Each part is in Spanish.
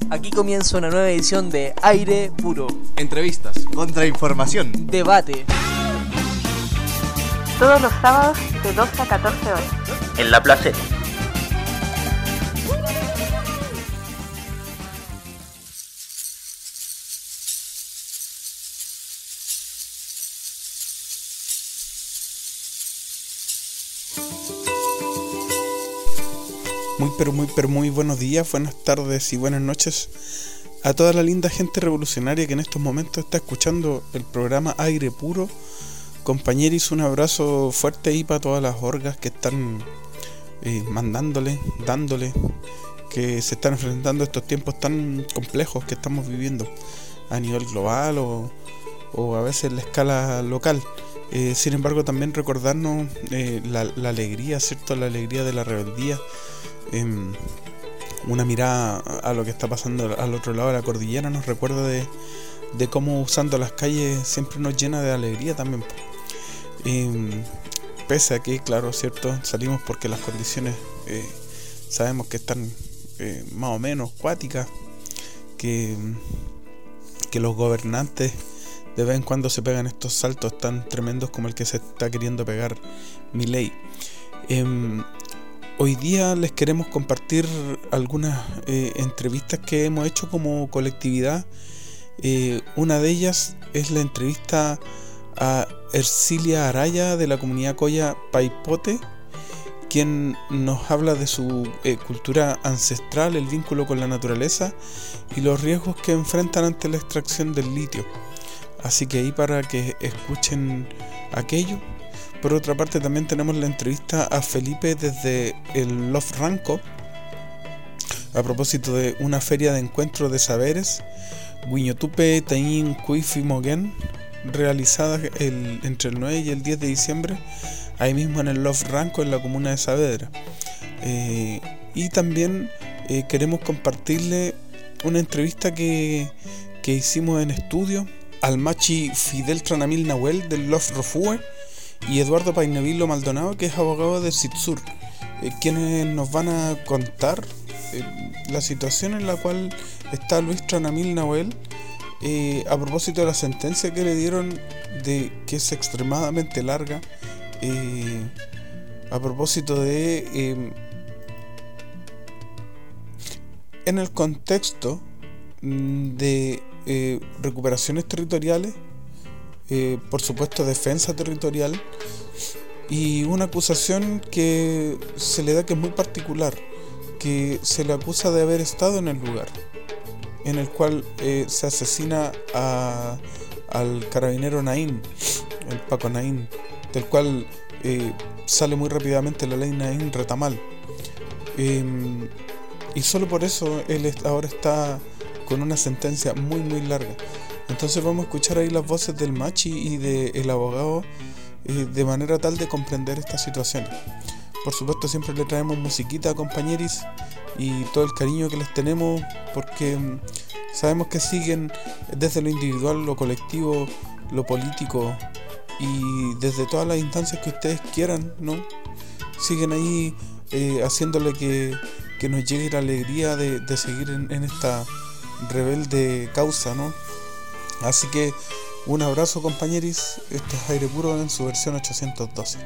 Aquí comienza una nueva edición de Aire Puro. Entrevistas, contrainformación, debate. Todos los sábados de 12 a 14 horas. En La Placeta. Muy buenos días, buenas tardes y buenas noches a toda la linda gente revolucionaria que en estos momentos está escuchando el programa Aire Puro. Compañeros, un abrazo fuerte ahí para todas las orgas que están dándole, que se están enfrentando a estos tiempos tan complejos que estamos viviendo a nivel global o a veces en la escala local. Sin embargo, también recordarnos la alegría, ¿cierto? La alegría de la rebeldía. Una mirada a lo que está pasando al otro lado de la cordillera nos recuerda de cómo usando las calles siempre nos llena de alegría también. Pese a que, claro, cierto, salimos porque las condiciones sabemos que están más o menos cuáticas, que los gobernantes de vez en cuando se pegan estos saltos tan tremendos como el que se está queriendo pegar Milei. Hoy día les queremos compartir algunas entrevistas que hemos hecho como colectividad. Una de ellas es la entrevista a Ercilia Araya de la comunidad Colla Paipote, quien nos habla de su cultura ancestral, el vínculo con la naturaleza y los riesgos que enfrentan ante la extracción del litio. Así que ahí para que escuchen aquello. Por otra parte, también tenemos la entrevista a Felipe desde el Love Ranco a propósito de una feria de encuentro de saberes Guiñotupe Taín Cuifi Moguén, realizada entre el 9 y el 10 de diciembre ahí mismo en el Love Ranco en la comuna de Saavedra. Y también queremos compartirle una entrevista que hicimos en estudio al machi Fidel Tranamil Nahuel del Love Rofue y Eduardo Painevilo Maldonado, que es abogado de CITSUR, quienes nos van a contar la situación en la cual está Luis Tranamil Nahuel a propósito de la sentencia que le dieron, que es extremadamente larga, a propósito de en el contexto de recuperaciones territoriales, por supuesto defensa territorial, y una acusación que se le da que es muy particular, que se le acusa de haber estado en el lugar en el cual se asesina al carabinero Naín, el Paco Naín, del cual sale muy rápidamente la ley Naín Retamal, y solo por eso él ahora está con una sentencia muy larga. Entonces vamos a escuchar ahí las voces del machi y del abogado de manera tal de comprender esta situación. Por supuesto siempre le traemos musiquita, compañeros, y todo el cariño que les tenemos, porque sabemos que siguen desde lo individual, lo colectivo, lo político y desde todas las instancias que ustedes quieran, ¿no? Siguen ahí haciéndole que nos llegue la alegría de seguir en esta rebelde causa, ¿no? Así que un abrazo, compañeros. Este es Aire Puro en su versión 812.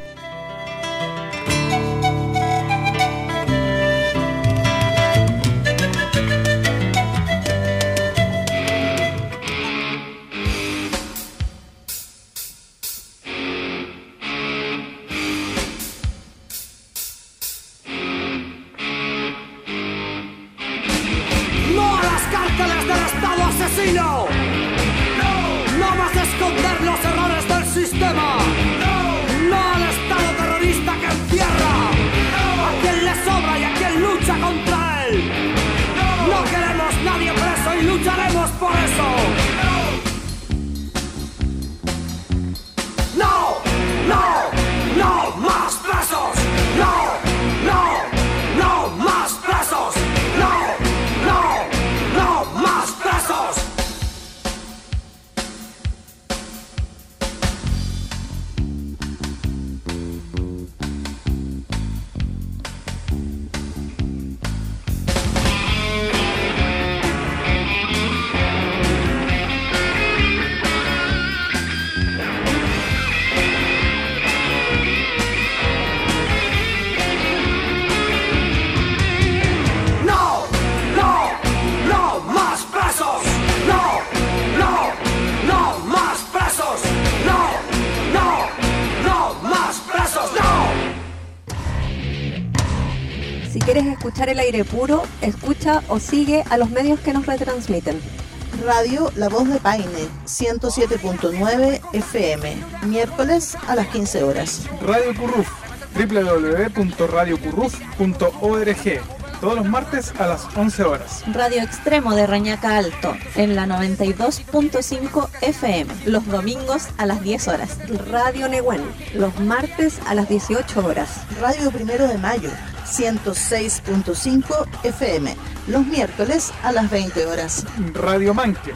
¡No a las cárceles del Estado asesino! ¡No más esconder los errores del sistema! ¡No al Estado terrorista que encierra a quien le sobra y a quien lucha contra él! ¡No queremos nadie preso y lucharemos por eso! ¡No! ¡No! ¡No más presos! ¡No! ¡No! ¡No más presos! ¡No! ¡No! ¡No más presos! tomar el aire puro, escucha o sigue a los medios que nos retransmiten. Radio La Voz de Paine, 107.9 FM, miércoles a las 15 horas. Radio Curruf, www.radiocurruf.org, todos los martes a las 11 horas. Radio Extremo de Reñaca Alto, en la 92.5 FM, los domingos a las 10 horas. Radio Nehuen, los martes a las 18 horas. Radio Primero de Mayo, 106.5 FM, los miércoles a las 20 horas. Radio Manque,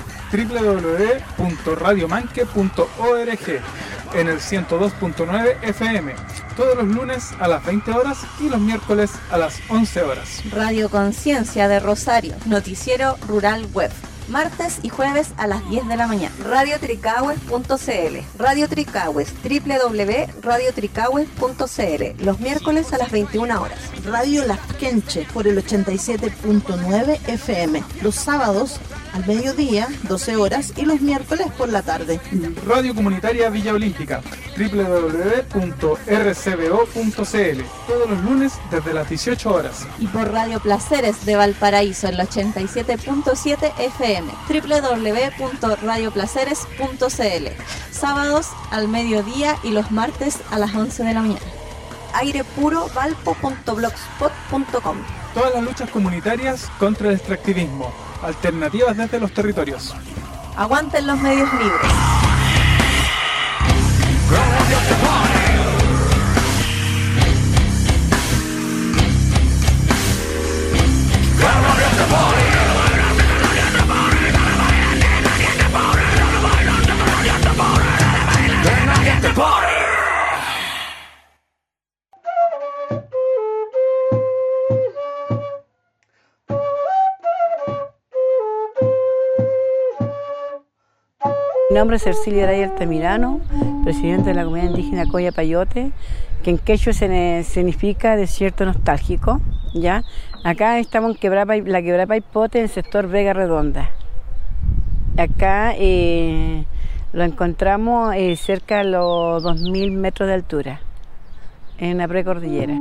www.radiomanque.org, en el 102.9 FM, todos los lunes a las 20 horas y los miércoles a las 11 horas. Radio Conciencia de Rosario, noticiero rural web, martes y jueves a las 10 de la mañana. Radio Tricahues.cl, Radio Tricahues, www.radiotricahues.cl, los miércoles a las 21 horas. Radio Lasquenche por el 87.9 FM, los sábados al mediodía, 12 horas, y los miércoles por la tarde. Radio Comunitaria Villa Olímpica, www.rcbo.cl, todos los lunes desde las 18 horas. Y por Radio Placeres de Valparaíso, en el 87.7 FM, www.radioplaceres.cl, sábados al mediodía y los martes a las 11 de la mañana. airepurovalpo.blogspot.com. Todas las luchas comunitarias contra el extractivismo, alternativas desde los territorios. Aguanten los medios libres. Mi nombre es Ercilia Araya Altamirano, presidente de la comunidad indígena Coya Payote, que en quechua significa desierto nostálgico, ¿ya? Acá estamos en la Quebrada Paipote, en el sector Vega Redonda. Acá lo encontramos cerca de los 2000 metros de altura, en la precordillera.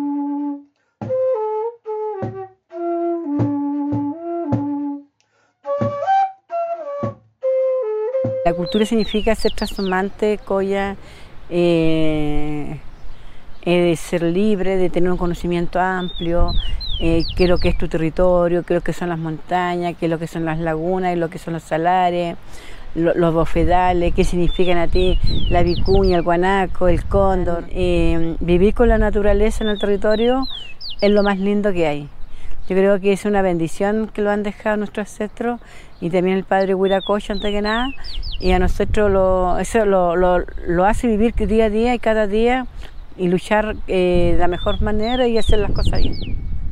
La cultura significa ser trashumante, coya, de ser libre, de tener un conocimiento amplio, qué es lo que es tu territorio, qué es lo que son las montañas, qué es lo que son las lagunas, qué es lo que son los salares, los bofedales, qué significan a ti la vicuña, el guanaco, el cóndor. Vivir con la naturaleza en el territorio es lo más lindo que hay. Yo creo que es una bendición que lo han dejado nuestros ancestros y también el padre Huiracocha, antes que nada, y a nosotros eso lo hace vivir día a día y cada día y luchar de la mejor manera y hacer las cosas bien.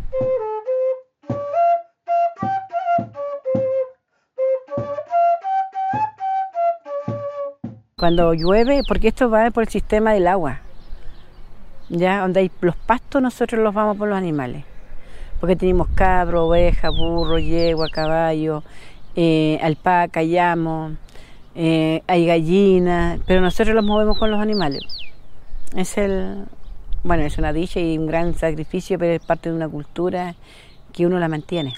Cuando llueve, porque esto va por el sistema del agua, ya donde hay los pastos nosotros los vamos por los animales. Porque tenemos cabro, oveja, burro, yegua, caballo, alpaca, llamo, hay gallinas, pero nosotros los movemos con los animales. Es una dicha y un gran sacrificio, pero es parte de una cultura que uno la mantiene.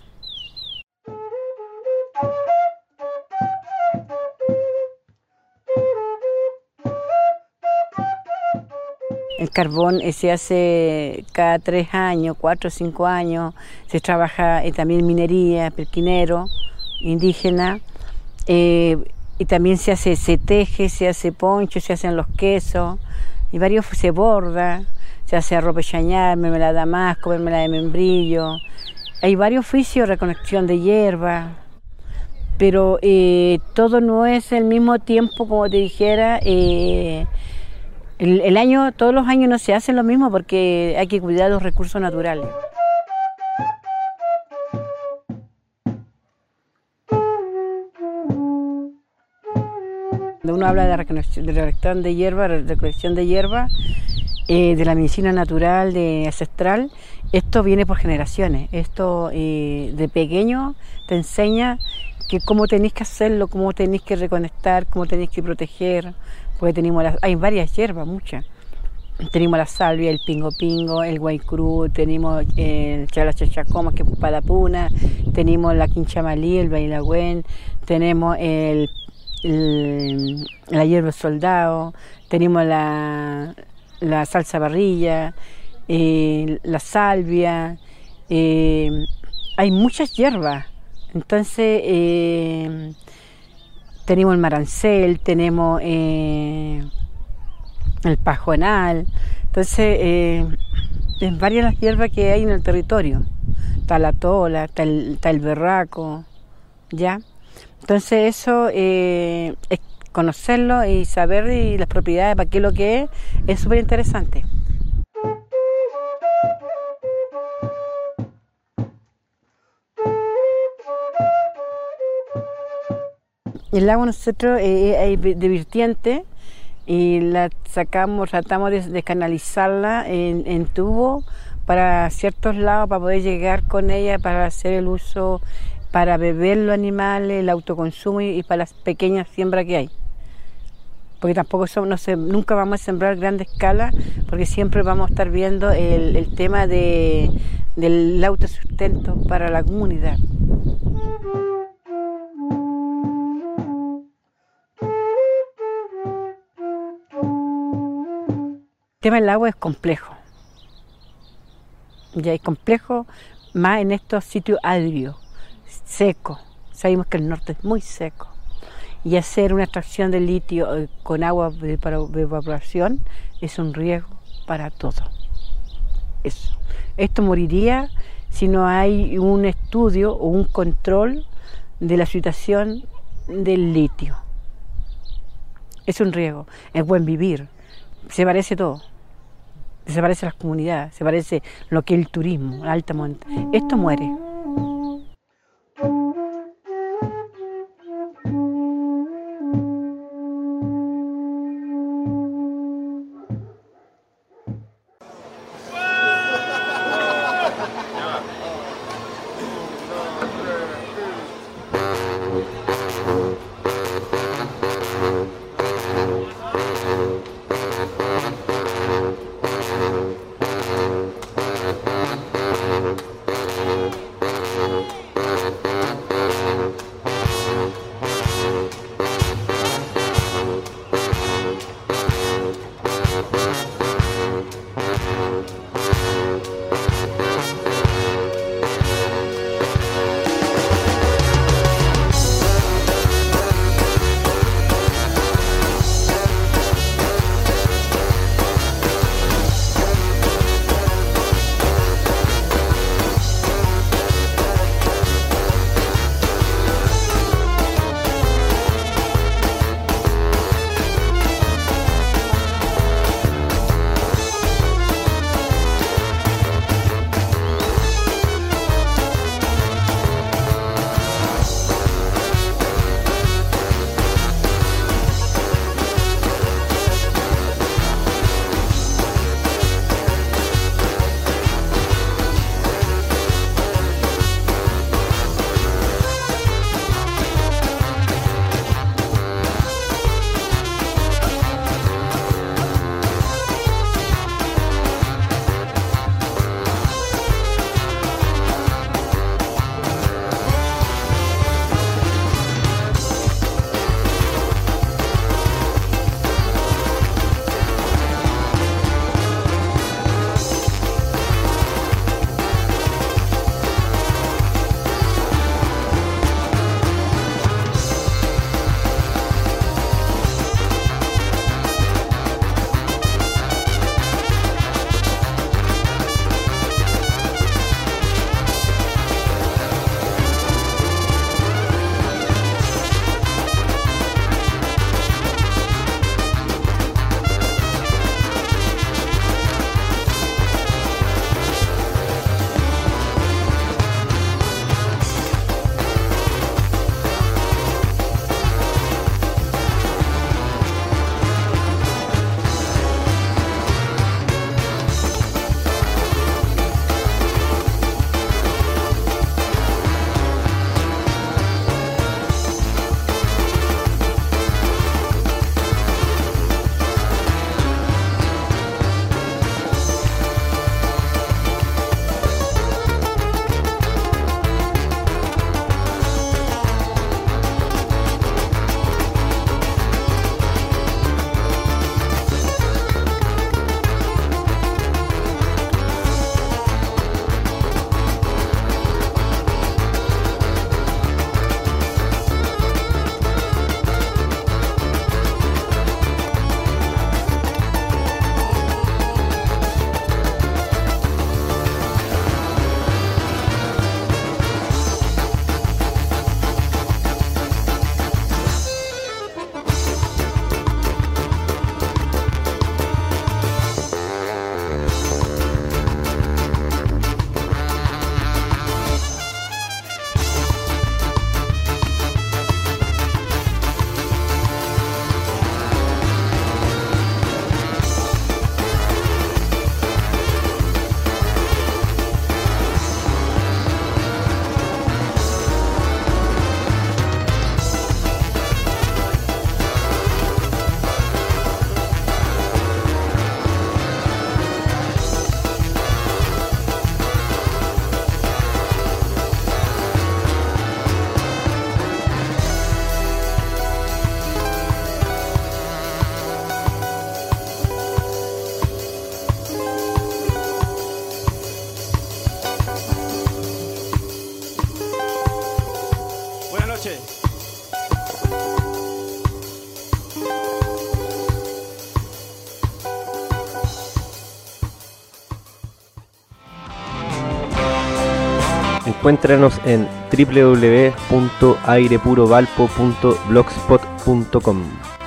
El carbón se hace cada 3 años, 4 o 5 años. Se trabaja también minería, perquinero, indígena. Y también se teje, se hace poncho, se hacen los quesos. Y varios se borda, se hace arrope chañar, mermelada de damasco, mermelada de membrillo. Hay varios oficios, recolección de hierba. Pero todo no es el mismo tiempo, como te dijera. Todos los años no se hace lo mismo porque hay que cuidar los recursos naturales. Cuando uno habla de recolección de hierba, de la medicina natural, de ancestral, esto viene por generaciones. Esto de pequeño te enseña que cómo tenéis que hacerlo, cómo tenéis que reconectar, cómo tenéis que proteger. Porque hay varias hierbas, muchas. tenemos la salvia, el pingo pingo, el guaycurú, tenemos el chalachachacoma, que es para puna, tenemos la quinchamalí, el bailagüen, tenemos la hierba soldado, tenemos la salsa parrilla, la salvia, hay muchas hierbas. Entonces tenemos el marancel, tenemos el pajonal. Entonces es varias las hierbas que hay en el territorio. Está la tola, está el berraco, ¿ya? Entonces eso es conocerlo y saber y las propiedades, para qué es lo que es súper interesante. El agua nosotros es de vertiente y la sacamos, tratamos de canalizarla en tubo para ciertos lados, para poder llegar con ella, para hacer el uso, para beber los animales, el autoconsumo y para las pequeñas siembras que hay. Porque tampoco nunca vamos a sembrar grande escala, porque siempre vamos a estar viendo el tema del autosustento para la comunidad. El tema del agua es complejo. Ya es complejo más en estos sitios agrios, secos. Sabemos que el norte es muy seco. Y hacer una extracción de litio con agua para evaporación es un riesgo para todo. Eso. Esto moriría si no hay un estudio o un control de la situación del litio. Es un riesgo, es buen vivir. Se parece todo. Se parece a las comunidades, se parece lo que es el turismo, la alta montaña. Esto muere. Valle. Encuéntranos en www.airepurovalpo.blogspot.com.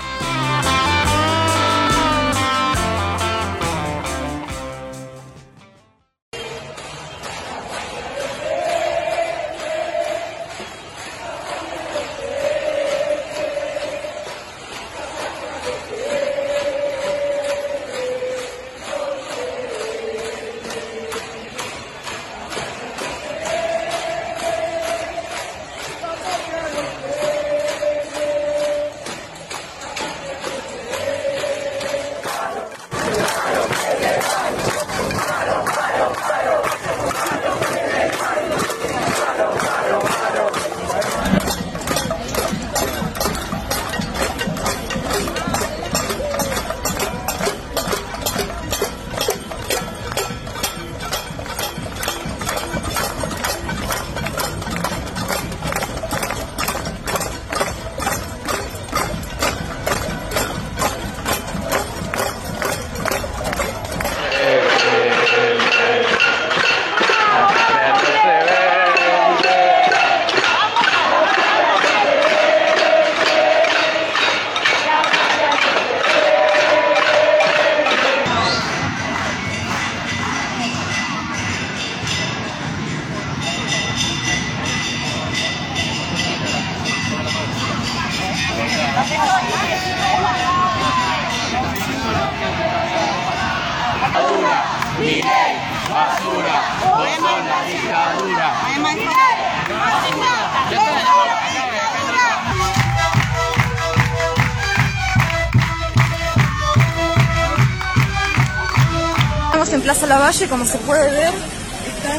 Estamos en Plaza Lavalle, como se puede ver, están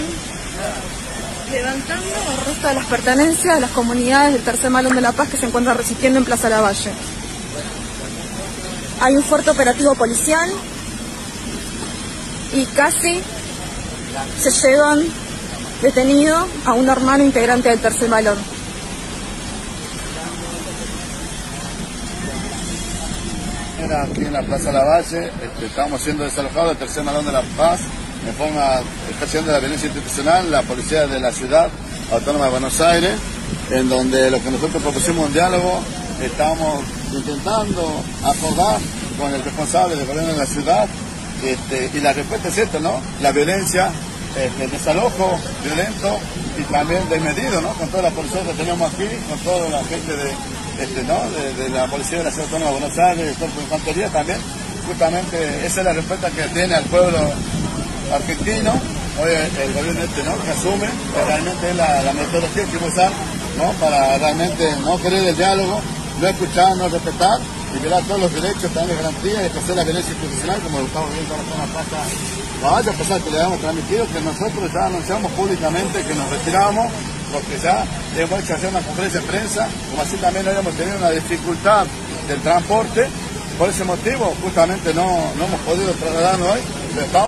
levantando el resto de las pertenencias de las comunidades del Tercer Malón de La Paz que se encuentran resistiendo en Plaza Lavalle. Hay un fuerte operativo policial y casi se llevan detenido a un hermano integrante del Tercer Malón. Aquí en la Plaza Lavalle, estamos siendo desalojados del Tercer Malón de La Paz en forma expresión de la violencia institucional, la policía de la ciudad autónoma de Buenos Aires, en donde lo que nosotros propusimos un diálogo, estamos intentando acordar con el responsable del gobierno de la ciudad, y la respuesta es esta, ¿no? La violencia, el desalojo violento y también desmedido, ¿no? Con toda la policía que tenemos aquí, con toda la gente de la policía de la ciudad autónoma de Buenos Aires, el cuerpo de infantería también. Justamente esa es la respuesta que tiene al pueblo argentino, hoy el gobierno ¿no? que asume, que realmente es la metodología que va a usar, ¿no? Para realmente no querer el diálogo, no escuchar, no respetar y violar todos los derechos, darle garantías y ejercer la violencia institucional, como lo estamos viendo ahora en la Plaza Lavalle, a pesar que le hemos transmitido que nosotros ya anunciamos públicamente que nos retiramos, porque ya hemos hecho hacer una conferencia de prensa, como así también hoy hemos tenido una dificultad del transporte, por ese motivo justamente no hemos podido trasladarnos hoy, pero estamos...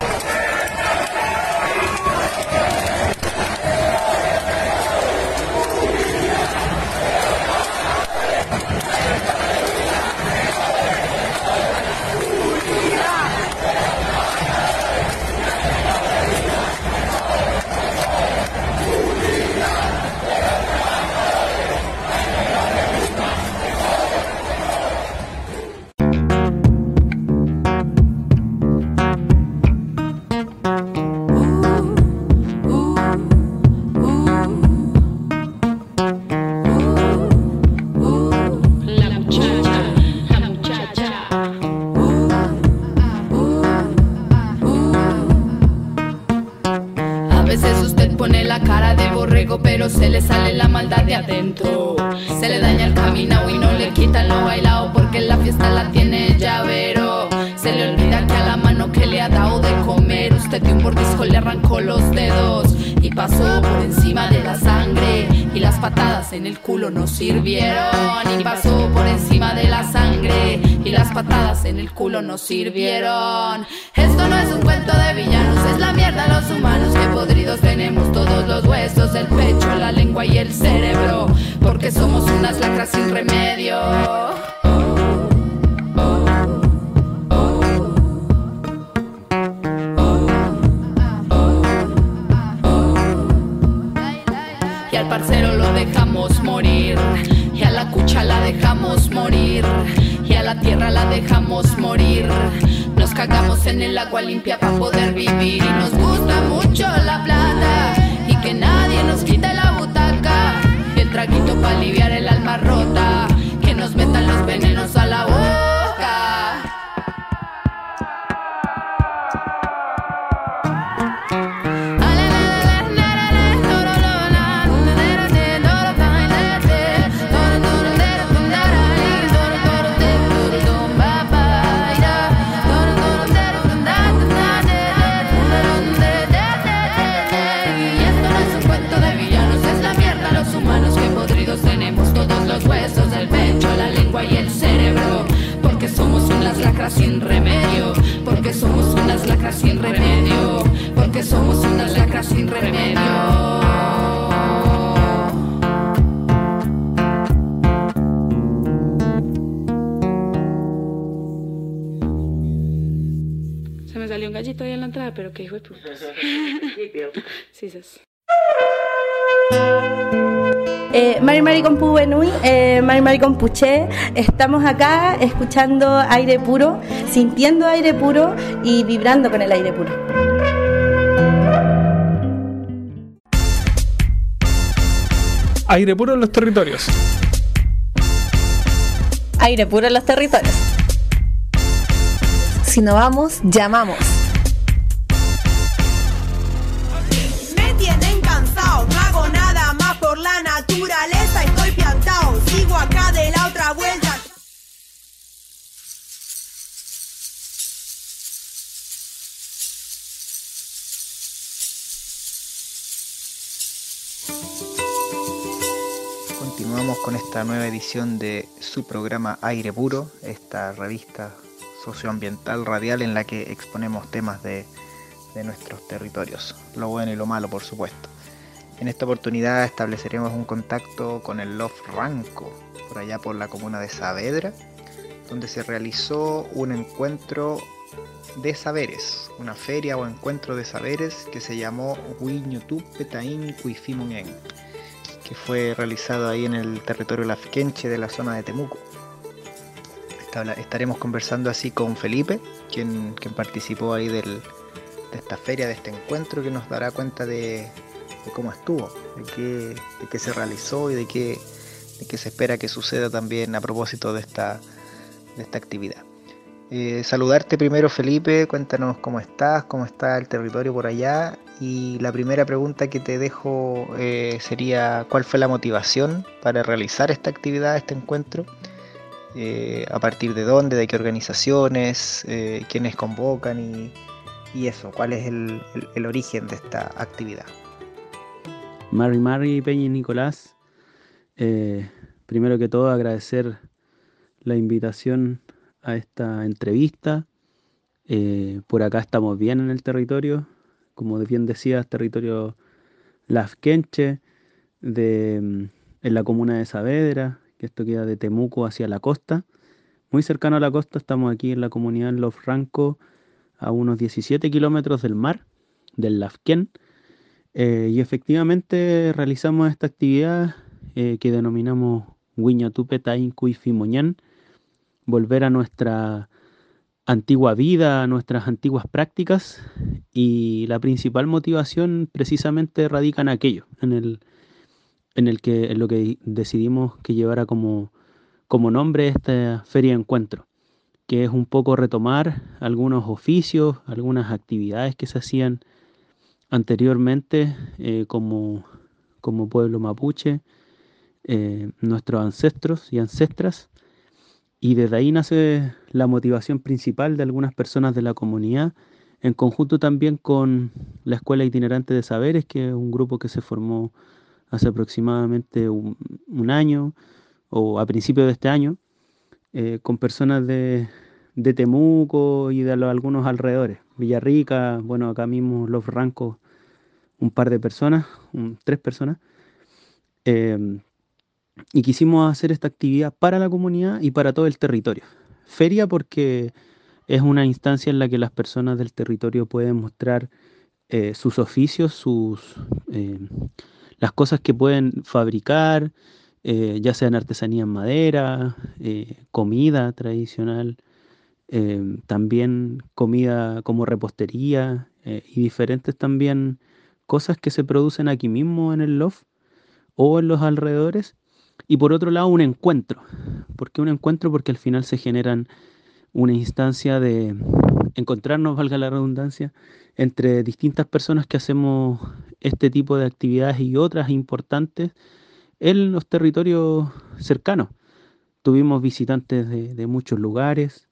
Se le sale la maldad de adentro, se le daña el caminado y no le quitan lo bailado porque la fiesta la tiene llavero. Se le olvida que a la mano que le ha dado de comer usted de un mordisco le arrancó los dedos y pasó por encima de la sangre y las las patadas en el culo no sirvieron. Y pasó por encima de la sangre y las patadas en el culo no sirvieron. Esto no es un cuento de villanos, es la mierda los humanos que podridos tenemos todos los huesos, el pecho, la lengua y el cerebro, porque somos unas lacras sin remedio. Y al parcero lo dejamos morir, y a la cucha la dejamos morir, y a la tierra la dejamos morir. Nos cagamos en el agua limpia para poder vivir, y nos gusta mucho la plata y que nadie nos quite la butaca, y el traguito para aliviar el alma rota, que nos metan los venenos a la boca. Huesos, el pecho, la lengua y el cerebro, porque somos unas lacras sin remedio, porque somos unas lacras sin remedio, porque somos unas lacras sin remedio. Se me salió un gallito ahí en la entrada, pero qué hijo de puta. Sí, sí. Mari con Pubenui, Mari con Puché, estamos acá escuchando aire puro, sintiendo aire puro y vibrando con el aire puro. Aire puro en los territorios. Aire puro en los territorios. Si no vamos, llamamos. Me tienen cansado, no hago nada más por la naturaleza, estoy piantao, sigo acá de la otra vuelta. Continuamos con esta nueva edición de su programa Aire Puro, esta revista socioambiental radial en la que exponemos temas de nuestros territorios, lo bueno y lo malo, por supuesto. En esta oportunidad estableceremos un contacto con el Lof Ranco, por allá por la comuna de Saavedra, donde se realizó un encuentro de saberes, una feria o encuentro de saberes que se llamó Huiñutú Petaín Cuifimuñén, que fue realizado ahí en el territorio lafkenche de la zona de Temuco. Estaremos conversando así con Felipe, quien participó ahí de esta feria, de este encuentro, que nos dará cuenta de cómo estuvo, de qué se realizó y de qué se espera que suceda también a propósito de esta actividad. Saludarte primero, Felipe, cuéntanos cómo estás, cómo está el territorio por allá, y la primera pregunta que te dejo sería ¿cuál fue la motivación para realizar esta actividad, este encuentro? ¿A partir de dónde, de qué organizaciones, quiénes convocan y eso? ¿Cuál es el origen de esta actividad? Mari, Peña y Nicolás, primero que todo agradecer la invitación a esta entrevista. Por acá estamos bien en el territorio, como bien decías, territorio lafkenche, en la comuna de Saavedra, que esto queda de Temuco hacia la costa, muy cercano a la costa. Estamos aquí en la comunidad Lof Ranco, a unos 17 kilómetros del mar, del Lafken, y efectivamente realizamos esta actividad que denominamos Huiñutú Petaín Cuifimuñén, volver a nuestra antigua vida, a nuestras antiguas prácticas, y la principal motivación precisamente radica en aquello, en lo que decidimos que llevara como nombre esta feria de encuentro, que es un poco retomar algunos oficios, algunas actividades que se hacían anteriormente como pueblo mapuche, nuestros ancestros y ancestras, y desde ahí nace la motivación principal de algunas personas de la comunidad, en conjunto también con la Escuela Itinerante de Saberes, que es un grupo que se formó hace aproximadamente un año o a principios de este año, con personas de Temuco y de algunos alrededores. Villarrica, bueno, acá mismo Los Rancos, un par de personas, 3 personas. Y quisimos hacer esta actividad para la comunidad y para todo el territorio. Feria porque es una instancia en la que las personas del territorio pueden mostrar sus oficios, las cosas que pueden fabricar, ya sean artesanía en madera, comida tradicional, también comida como repostería y diferentes también cosas que se producen aquí mismo en el loft o en los alrededores. Y por otro lado, un encuentro. ¿Por qué un encuentro? Porque al final se generan una instancia de encontrarnos, valga la redundancia, entre distintas personas que hacemos este tipo de actividades y otras importantes en los territorios cercanos. Tuvimos visitantes de muchos lugares,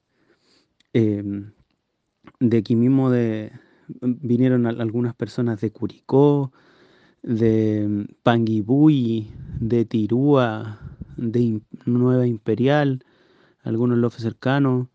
de aquí mismo vinieron algunas personas de Curicó, de Panguipulli, de Tirúa, de Nueva Imperial, algunos lofes cercanos,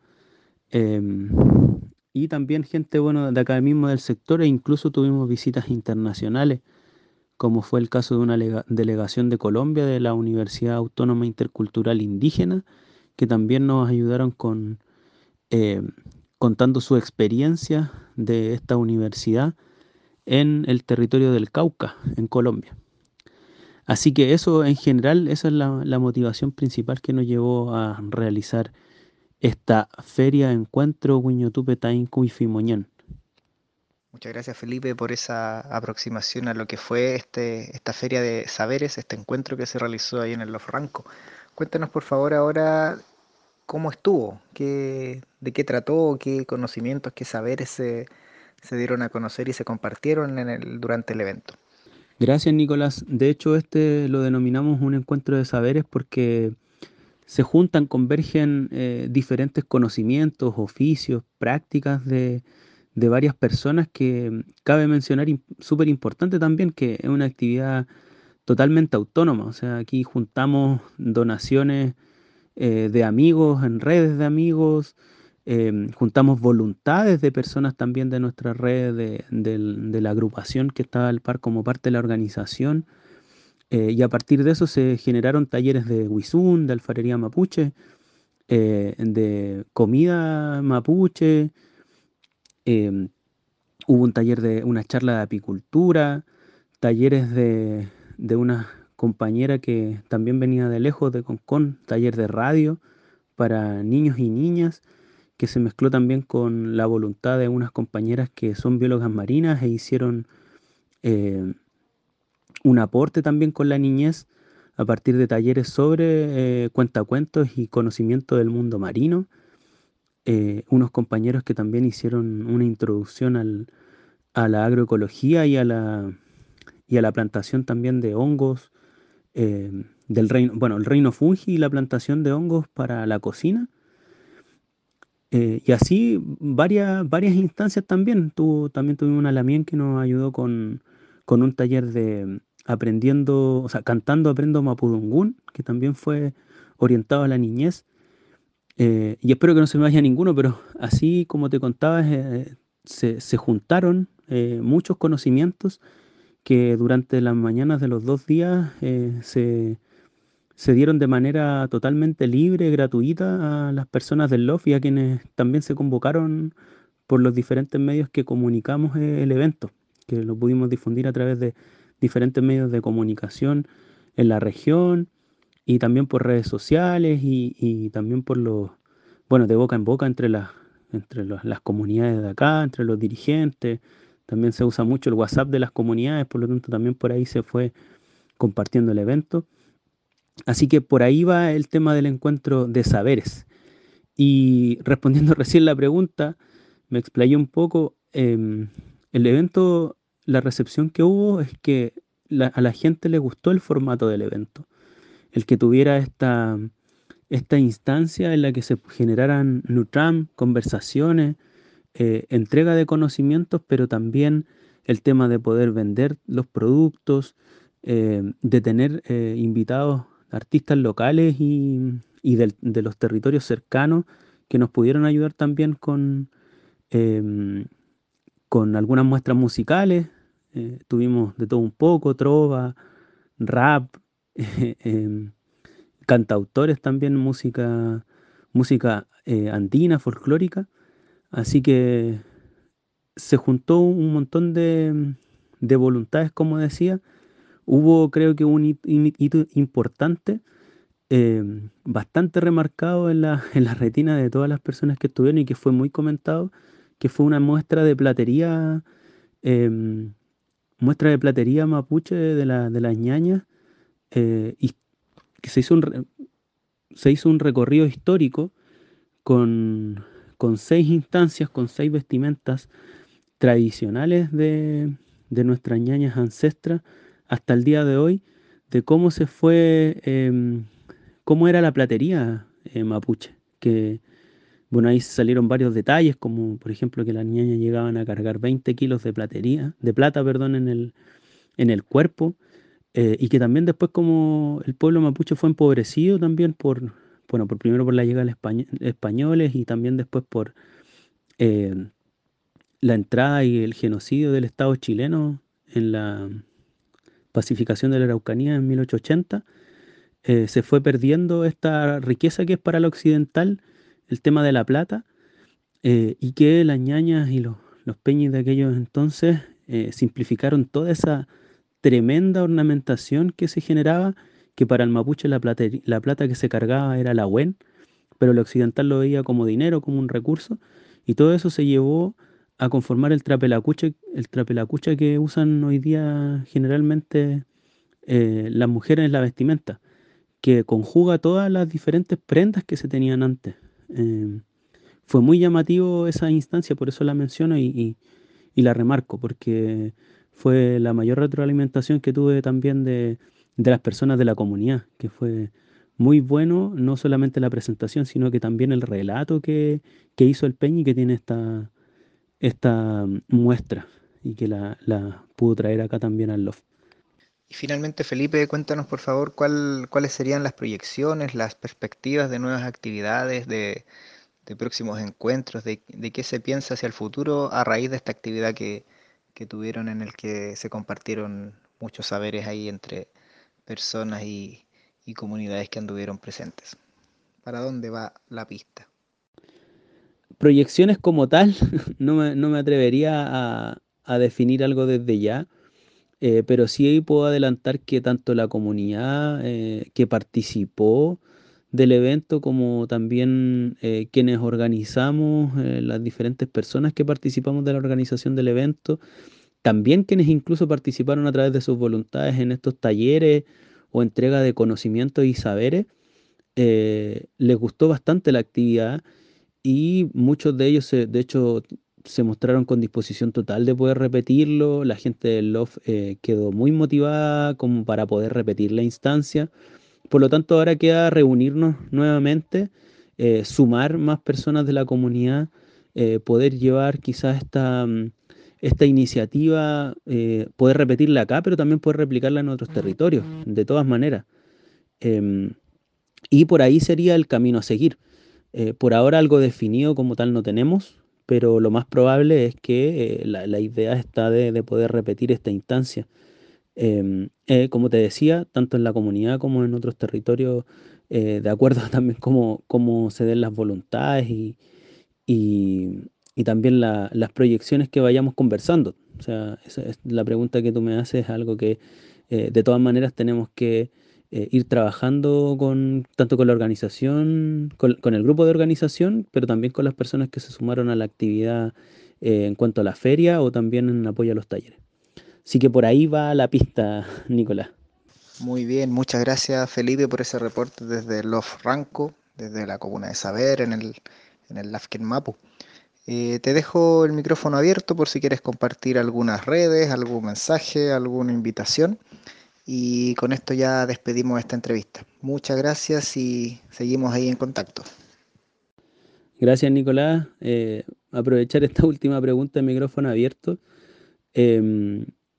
y también gente, bueno, de acá mismo del sector, e incluso tuvimos visitas internacionales, como fue el caso de una delegación de Colombia de la Universidad Autónoma Intercultural Indígena, que también nos ayudaron contando su experiencia de esta universidad en el territorio del Cauca, en Colombia. Así que eso en general, esa es la motivación principal que nos llevó a realizar esta feria encuentro Huiñotupe Taíncu y Fimoñán. Muchas gracias, Felipe, por esa aproximación a lo que fue esta feria de saberes, este encuentro que se realizó ahí en el Los Ranco. Cuéntanos por favor ahora cómo estuvo, de qué trató, qué conocimientos, qué saberes se dieron a conocer y se compartieron durante el evento. Gracias, Nicolás. De hecho, lo denominamos un encuentro de saberes porque se juntan, convergen diferentes conocimientos, oficios, prácticas de varias personas que cabe mencionar, súper importante también, que es una actividad totalmente autónoma. O sea, aquí juntamos donaciones de amigos, en redes de amigos, juntamos voluntades de personas también de nuestra red, de la agrupación que estaba al par como parte de la organización, y a partir de eso se generaron talleres de Huizún, de alfarería mapuche, de comida mapuche, hubo un taller una charla de apicultura, talleres de una compañera que también venía de lejos, de Concón, taller de radio para niños y niñas, que se mezcló también con la voluntad de unas compañeras que son biólogas marinas e hicieron un aporte también con la niñez a partir de talleres sobre cuentacuentos y conocimiento del mundo marino. Unos compañeros que también hicieron una introducción a la agroecología y a la plantación también de hongos, del reino, bueno, el reino fungi y la plantación de hongos para la cocina. Y así varias instancias también. También tuvimos una Lamien que nos ayudó con un taller de aprendiendo, o sea, cantando Aprendo Mapudungún, que también fue orientado a la niñez. Y espero que no se me vaya ninguno, pero así como te contaba, se juntaron muchos conocimientos que durante las mañanas de los 2 días se dieron de manera totalmente libre, gratuita a las personas del LOF y a quienes también se convocaron por los diferentes medios que comunicamos el evento, que lo pudimos difundir a través de diferentes medios de comunicación en la región y también por redes sociales y también por de boca en boca entre las comunidades de acá, entre los dirigentes. También se usa mucho el WhatsApp de las comunidades, por lo tanto también por ahí se fue compartiendo el evento. Así que por ahí va el tema del encuentro de saberes. Y respondiendo recién la pregunta, me explayé un poco. El evento, la recepción que hubo es que a la gente le gustó el formato del evento. El que tuviera esta instancia en la que se generaran Nutram, conversaciones, entrega de conocimientos, pero también el tema de poder vender los productos, de tener invitados artistas locales y de los territorios cercanos que nos pudieron ayudar también con algunas muestras musicales. Tuvimos de todo un poco, trova, rap, cantautores también, música andina, folclórica. Así que se juntó un montón de voluntades, como decía. Hubo, creo que, un hito importante, bastante remarcado en la retina de todas las personas que estuvieron y que fue muy comentado, que fue una muestra de platería mapuche de las ñañas, y que se hizo un recorrido histórico con 6 instancias, con 6 vestimentas tradicionales de nuestras ñañas ancestras hasta el día de hoy, de cómo se fue, cómo era la platería mapuche, que bueno, ahí salieron varios detalles, como por ejemplo que las ñañas llegaban a cargar 20 kilos de plata, perdón, en el cuerpo, y que también después, como el pueblo mapuche fue empobrecido también primero por la llegada de españoles y también después por la entrada y el genocidio del Estado chileno en la pacificación de la Araucanía en 1880, se fue perdiendo esta riqueza que es para el occidental, el tema de la plata, y que las ñañas y los peñis de aquellos entonces simplificaron toda esa tremenda ornamentación que se generaba, que para el mapuche la plata que se cargaba era la huén, pero el occidental lo veía como dinero, como un recurso, y todo eso se llevó a conformar el trapelacucha que usan hoy día generalmente las mujeres en la vestimenta, que conjuga todas las diferentes prendas que se tenían antes. Fue muy llamativo esa instancia, por eso la menciono y la remarco, porque fue la mayor retroalimentación que tuve también de las personas de la comunidad, que fue muy bueno, no solamente la presentación, sino que también el relato que hizo el Peñi, que tiene esta muestra y que la pudo traer acá también al LOF. Y finalmente, Felipe, cuéntanos por favor cuáles serían las proyecciones, las perspectivas de nuevas actividades, de próximos encuentros, de qué se piensa hacia el futuro a raíz de esta actividad que tuvieron, en el que se compartieron muchos saberes ahí entre personas y comunidades que anduvieron presentes. ¿Para dónde va la pista? Proyecciones como tal, no me atrevería a definir algo desde ya, pero sí puedo adelantar que tanto la comunidad que participó del evento, como también quienes organizamos, las diferentes personas que participamos de la organización del evento, también quienes incluso participaron a través de sus voluntades en estos talleres o entrega de conocimientos y saberes, les gustó bastante la actividad y muchos de ellos, de hecho, se mostraron con disposición total de poder repetirlo. La gente del LOF quedó muy motivada como para poder repetir la instancia. Por lo tanto, ahora queda reunirnos nuevamente, sumar más personas de la comunidad, poder llevar quizás esta iniciativa, poder repetirla acá, pero también poder replicarla en otros territorios, de todas maneras. Y por ahí sería el camino a seguir. Por ahora algo definido como tal no tenemos, pero lo más probable es que la idea está de poder repetir esta instancia. Como te decía, tanto en la comunidad como en otros territorios, de acuerdo también cómo se den las voluntades y también las proyecciones que vayamos conversando. O sea, la pregunta que tú me haces es algo que de todas maneras tenemos que ir trabajando tanto con la organización, con el grupo de organización, pero también con las personas que se sumaron a la actividad en cuanto a la feria o también en apoyo a los talleres. Así que por ahí va la pista, Nicolás. Muy bien, muchas gracias, Felipe, por ese reporte desde Lof Ranco, desde la comuna de Saber, en el Lafken Mapu. Te dejo el micrófono abierto por si quieres compartir algunas redes, algún mensaje, alguna invitación. Y con esto ya despedimos esta entrevista. Muchas gracias y seguimos ahí en contacto. Gracias, Nicolás. Aprovechar esta última pregunta de micrófono abierto.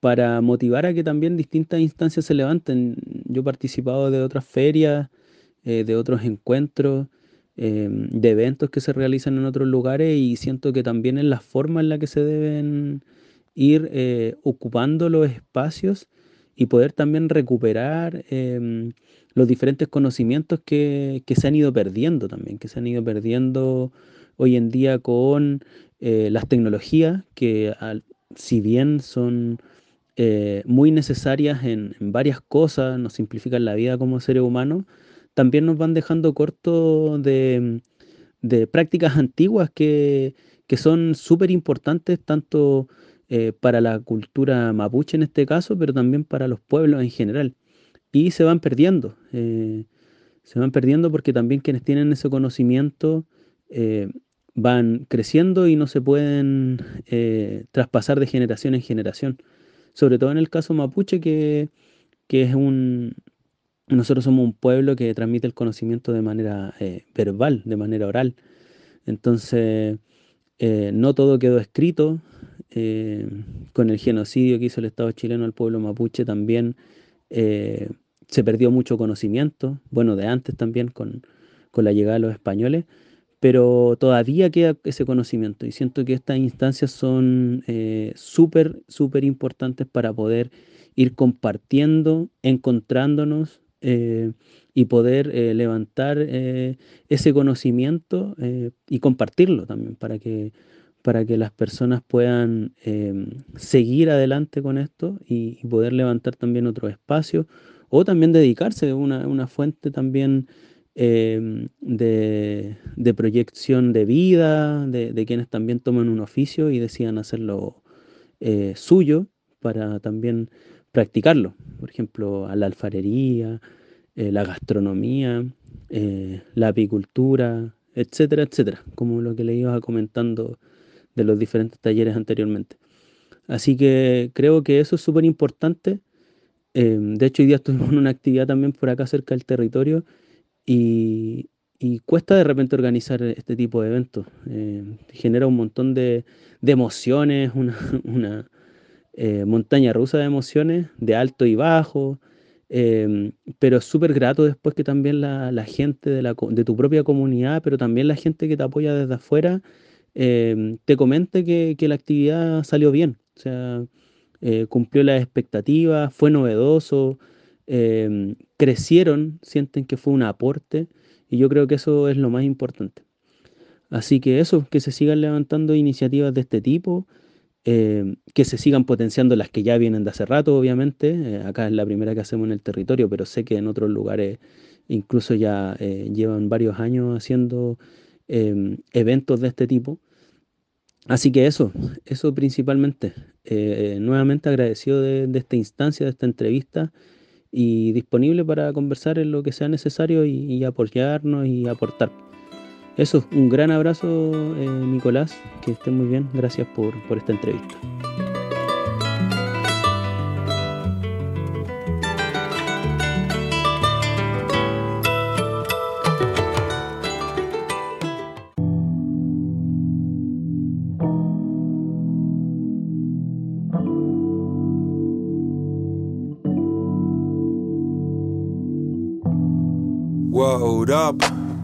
para motivar a que también distintas instancias se levanten. Yo he participado de otras ferias, de otros encuentros, de eventos que se realizan en otros lugares, y siento que también es la forma en la que se deben ir ocupando los espacios y poder también recuperar los diferentes conocimientos que se han ido perdiendo también, que se han ido perdiendo hoy en día con las tecnologías, que si bien son muy necesarias en varias cosas, nos simplifican la vida como seres humanos, también nos van dejando cortos de prácticas antiguas que son súper importantes tanto para la cultura mapuche en este caso, pero también para los pueblos en general. Y se van perdiendo porque también quienes tienen ese conocimiento van creciendo y no se pueden traspasar de generación en generación. Sobre todo en el caso mapuche, que es nosotros somos un pueblo que transmite el conocimiento de manera verbal, de manera oral. Entonces, no todo quedó escrito. Con el genocidio que hizo el Estado chileno al pueblo mapuche también se perdió mucho conocimiento, bueno, de antes también con la llegada de los españoles, pero todavía queda ese conocimiento, y siento que estas instancias son súper, súper importantes para poder ir compartiendo, encontrándonos y poder levantar ese conocimiento y compartirlo también para que las personas puedan seguir adelante con esto y poder levantar también otros espacios, o también dedicarse a una fuente también de proyección de vida, de quienes también toman un oficio y decidan hacerlo suyo para también practicarlo. Por ejemplo, a la alfarería, la gastronomía, la apicultura, etcétera, etcétera, como lo que le iba comentando de los diferentes talleres anteriormente. Así que creo que eso es súper importante. De hecho, hoy día estuvimos en una actividad también por acá cerca del territorio y cuesta de repente organizar este tipo de eventos. Genera un montón de emociones, una montaña rusa de emociones, de alto y bajo, pero es súper grato después que también la gente de tu propia comunidad, pero también la gente que te apoya desde afuera, te comente que la actividad salió bien, o sea, cumplió las expectativas, fue novedoso, crecieron, sienten que fue un aporte, y yo creo que eso es lo más importante. Así que eso, que se sigan levantando iniciativas de este tipo, que se sigan potenciando las que ya vienen de hace rato, obviamente. Acá es la primera que hacemos en el territorio, pero sé que en otros lugares incluso ya llevan varios años haciendo eventos de este tipo. Así que eso principalmente. Nuevamente agradecido de esta instancia, de esta entrevista, y disponible para conversar en lo que sea necesario y apoyarnos y aportar. Eso, un gran abrazo, Nicolás, que estén muy bien, gracias por esta entrevista. What up?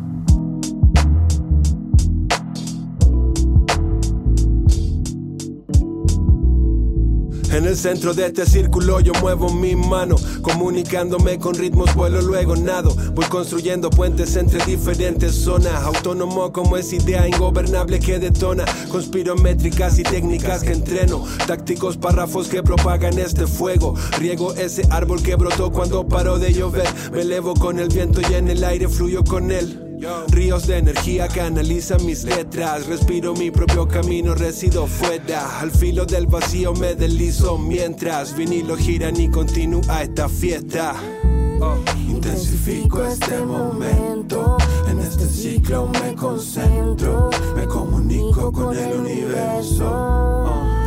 En el centro de este círculo yo muevo mi mano, comunicándome con ritmos, vuelo, luego nado. Voy construyendo puentes entre diferentes zonas, autónomo como esa idea ingobernable que detona. Conspiro métricas y técnicas que entreno, tácticos párrafos que propagan este fuego. Riego ese árbol que brotó cuando paró de llover. Me elevo con el viento y en el aire fluyo con él. Ríos de energía canalizan mis letras. Respiro mi propio camino, resido fuera. Al filo del vacío me deslizo mientras vinilo giran y continúa esta fiesta. Intensifico este momento, en este ciclo me concentro, me comunico con el universo.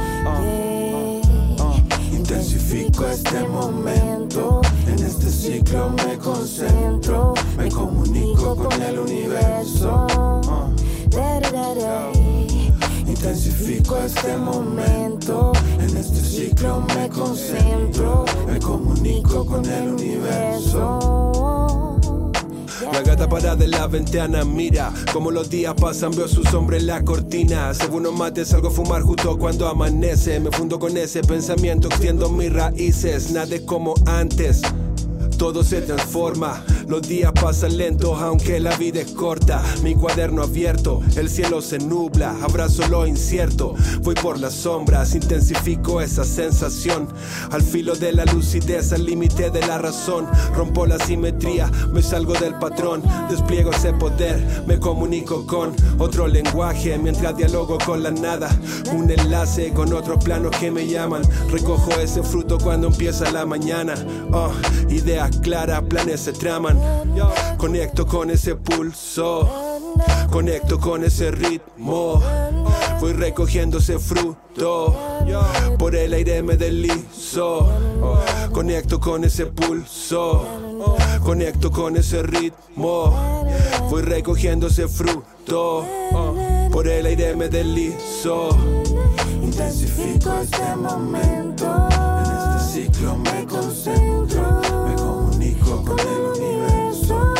Intensifico este momento, en este ciclo me concentro, me comunico con el universo. Intensifico este momento, en este ciclo me concentro, me comunico con el universo. La gata parada en la ventana mira como los días pasan, veo su sombra en la cortina. Según un mate salgo a fumar justo cuando amanece. Me fundo con ese pensamiento, extiendo mis raíces. Nada es como antes, todo se transforma, los días pasan lentos aunque la vida es corta. Mi cuaderno abierto, el cielo se nubla, abrazo lo incierto. Voy por las sombras, intensifico esa sensación. Al filo de la lucidez, al límite de la razón. Rompo la simetría, me salgo del patrón. Despliego ese poder, me comunico con otro lenguaje mientras dialogo con la nada. Un enlace con otros planos que me llaman. Recojo ese fruto cuando empieza la mañana. Ideas claras, planes se traman. Conecto con ese pulso, conecto con ese ritmo. Voy recogiendo ese fruto, por el aire me deslizo. Conecto con ese pulso, conecto con ese ritmo. Voy recogiendo ese fruto, por el aire me deslizo. Intensifico este momento, en este ciclo me concentro, me comunico con el universo.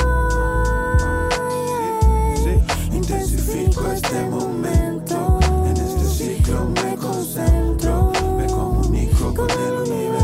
Intensifico este momento, en este ciclo me concentro, me comunico con el universo.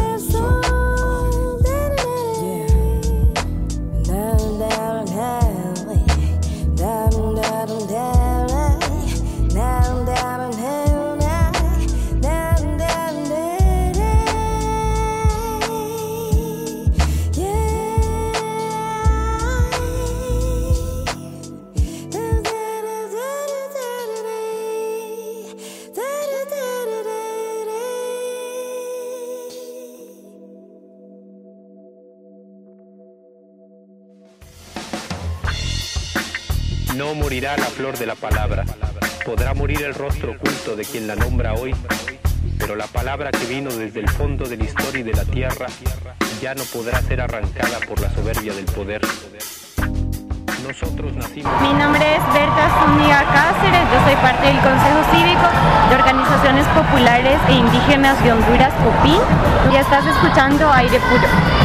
No morirá la flor de la palabra, podrá morir el rostro oculto de quien la nombra hoy, pero la palabra que vino desde el fondo de la historia y de la tierra ya no podrá ser arrancada por la soberbia del poder. Nosotros nacimos... Mi nombre es Berta Zúñiga Cáceres, yo soy parte del Consejo Cívico de Organizaciones Populares e Indígenas de Honduras, COPIN, y estás escuchando Aire Puro.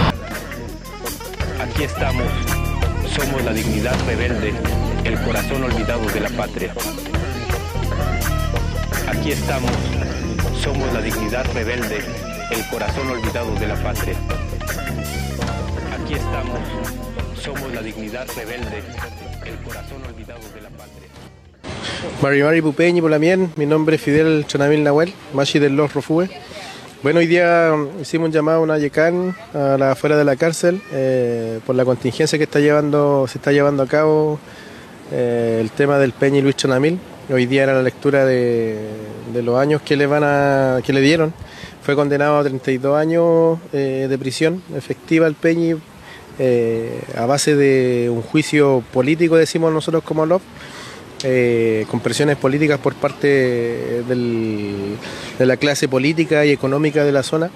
Aquí estamos, somos la dignidad rebelde, el corazón olvidado de la patria. Aquí estamos, somos la dignidad rebelde, el corazón olvidado de la patria. Aquí estamos, somos la dignidad rebelde, el corazón olvidado de la patria. Mari Pupeñi Polamien, mi nombre es Fidel Chonamil Nahuel, Machi del Los Rofue. Bueno, hoy día hicimos un llamado a una YECAN a la afuera de la cárcel por la contingencia que se está llevando a cabo el tema del Peñi Luis Chonamil. Hoy día era la lectura de los años que le dieron. Fue condenado a 32 años de prisión efectiva el Peñi a base de un juicio político, decimos nosotros como LOF, con presiones políticas por parte de la clase política y económica de la zona.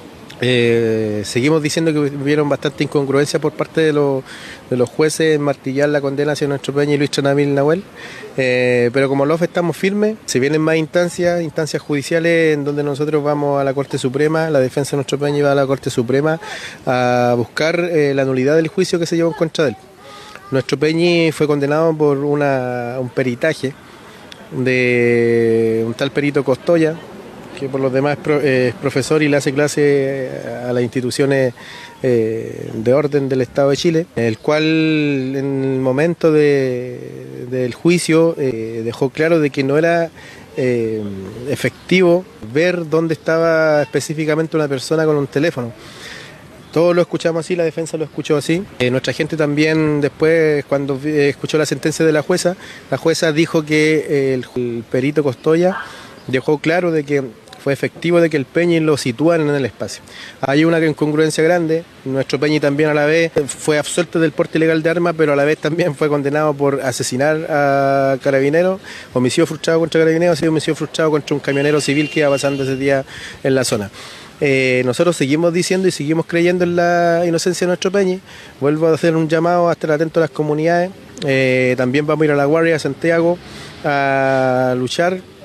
Seguimos diciendo que hubieron bastante incongruencia por parte de los jueces en martillar la condena hacia nuestro Peñi Luis Chonamil Nahuel, pero como LOF estamos firmes. Se vienen más instancias judiciales en donde nosotros vamos a la Corte Suprema, la defensa de nuestro Peñi va a la Corte Suprema a buscar la nulidad del juicio que se llevó en contra de él. Nuestro Peñi fue condenado por un peritaje de un tal Perito Costoya, que por los demás es profesor y le hace clase a las instituciones de orden del Estado de Chile, el cual en el momento del juicio dejó claro de que no era efectivo ver dónde estaba específicamente una persona con un teléfono. Todos lo escuchamos así, la defensa lo escuchó así. Nuestra gente también después, cuando escuchó la sentencia de la jueza dijo que el Perito Costoya dejó claro de que fue efectivo de que el Peñi lo sitúan en el espacio. Hay una incongruencia grande. Nuestro Peñi también a la vez fue absuelto del porte ilegal de armas, pero a la vez también fue condenado por asesinar a carabineros, homicidio frustrado contra carabineros y homicidio frustrado contra un camionero civil que iba pasando ese día en la zona. Nosotros seguimos diciendo y seguimos creyendo en la inocencia de nuestro Peñi. Vuelvo a hacer un llamado a estar atento a las comunidades. También vamos a ir a La Guardia, a Santiago, a luchar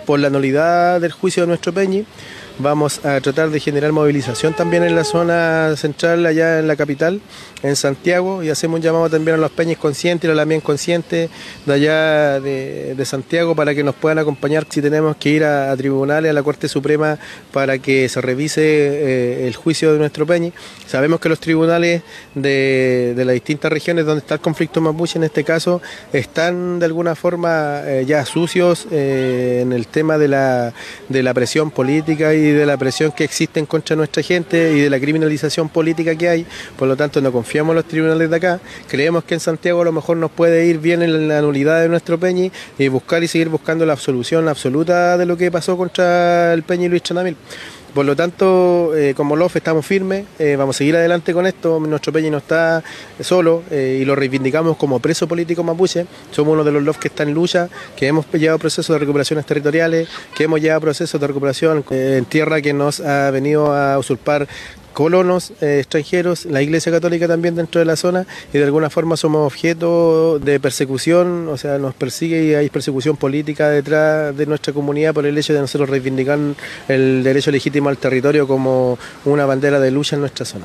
por la nulidad del juicio de nuestro Peñi. Vamos a tratar de generar movilización también en la zona central, allá en la capital, en Santiago, y hacemos un llamado también a los peñis conscientes y a los lamien conscientes de allá de Santiago para que nos puedan acompañar si tenemos que ir a tribunales, a la Corte Suprema, para que se revise el juicio de nuestro Peñi. Sabemos que los tribunales de las distintas regiones donde está el conflicto mapuche, en este caso, están de alguna forma ya sucios en el tema de la presión política y de la presión que existe en contra de nuestra gente y de la criminalización política que hay. Por lo tanto, no confiamos en los tribunales de acá. Creemos que en Santiago a lo mejor nos puede ir bien en la nulidad de nuestro Peñi y buscar y seguir buscando la absolución absoluta de lo que pasó contra el Peñi Luis Chanamil. Por lo tanto, como LOF estamos firmes, vamos a seguir adelante con esto. Nuestro Peñi no está solo y lo reivindicamos como preso político mapuche. Somos uno de los LOF que está en lucha, que hemos llevado procesos de recuperaciones territoriales, que hemos llevado procesos de recuperación en tierra que nos ha venido a usurpar colonos extranjeros, la Iglesia Católica también dentro de la zona, y de alguna forma somos objeto de persecución, o sea, nos persigue y hay persecución política detrás de nuestra comunidad por el hecho de nosotros reivindicar el derecho legítimo al territorio como una bandera de lucha en nuestra zona.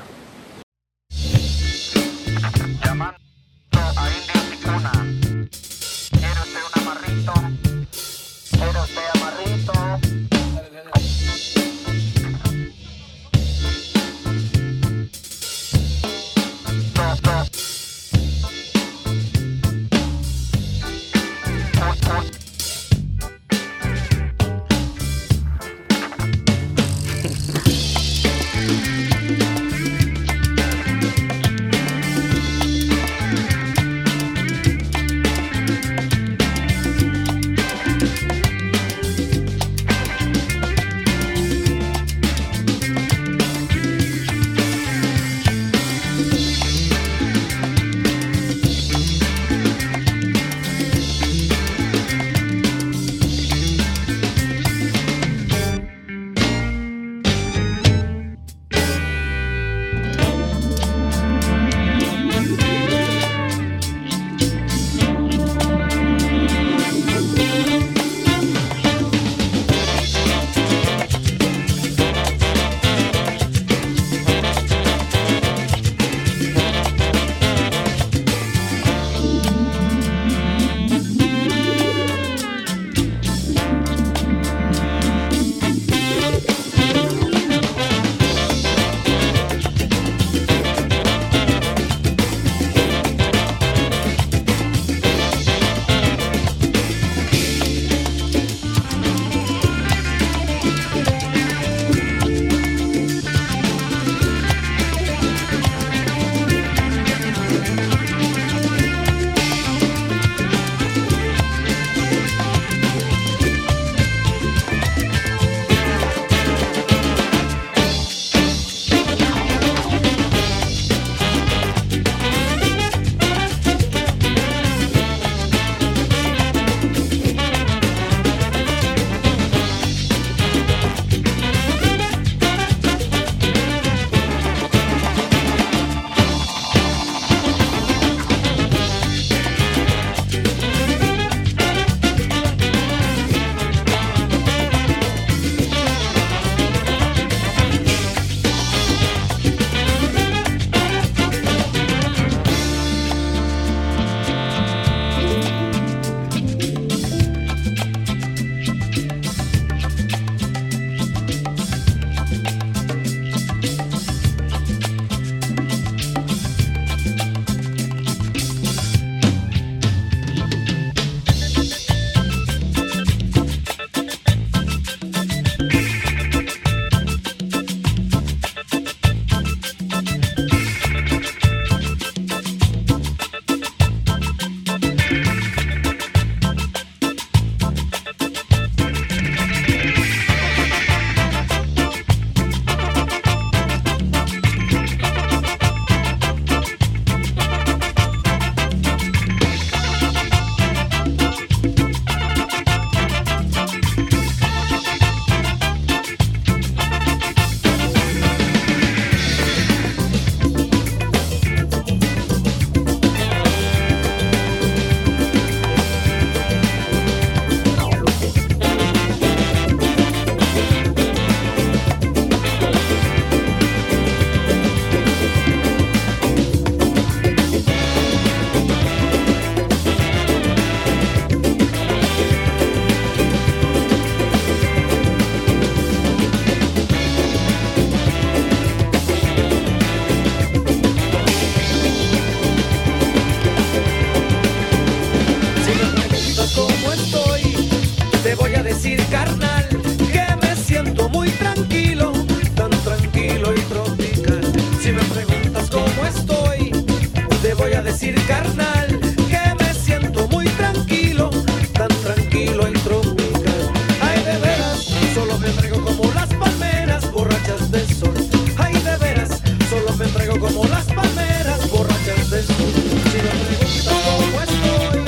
decir, carnal, que me siento muy tranquilo, tan tranquilo y tropical. Ay, de veras, solo me entrego como las palmeras borrachas de sol. Ay, de veras, solo me entrego como las palmeras borrachas de sol. Si me preguntan cómo estoy,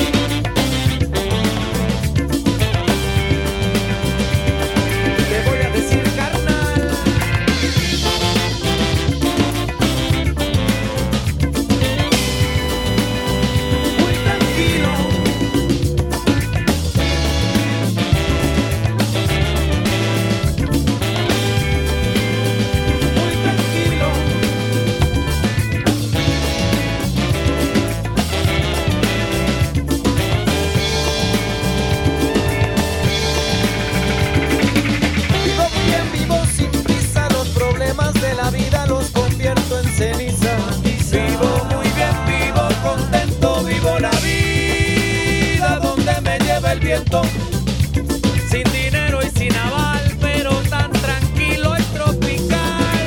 te voy a decir, carnal, muy tranquilo. Muy tranquilo. Vivo bien, vivo sin prisa, los problemas de la vida los convierto en ceniza. Vivo muy bien, vivo contento, vivo la vida donde me lleva el viento. Sin dinero y sin aval, pero tan tranquilo y tropical.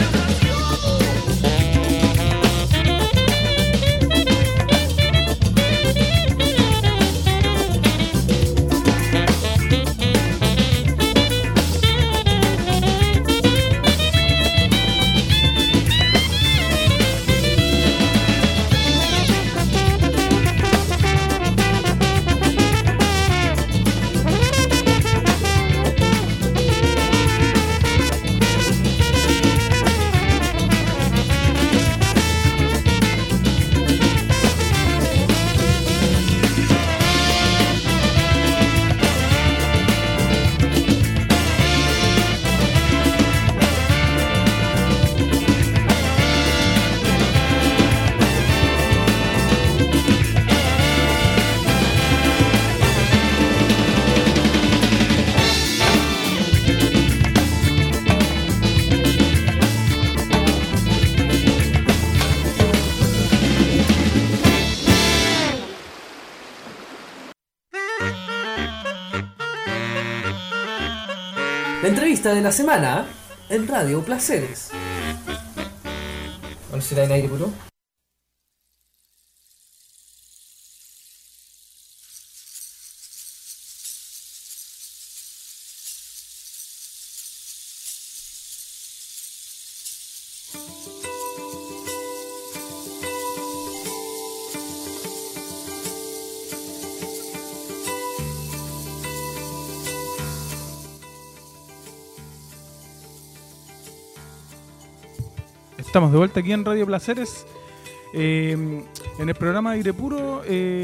La entrevista de la semana en Radio Placeres. Bueno, ¿será en aire puro? Estamos de vuelta aquí en Radio Placeres, en el programa Aire Puro,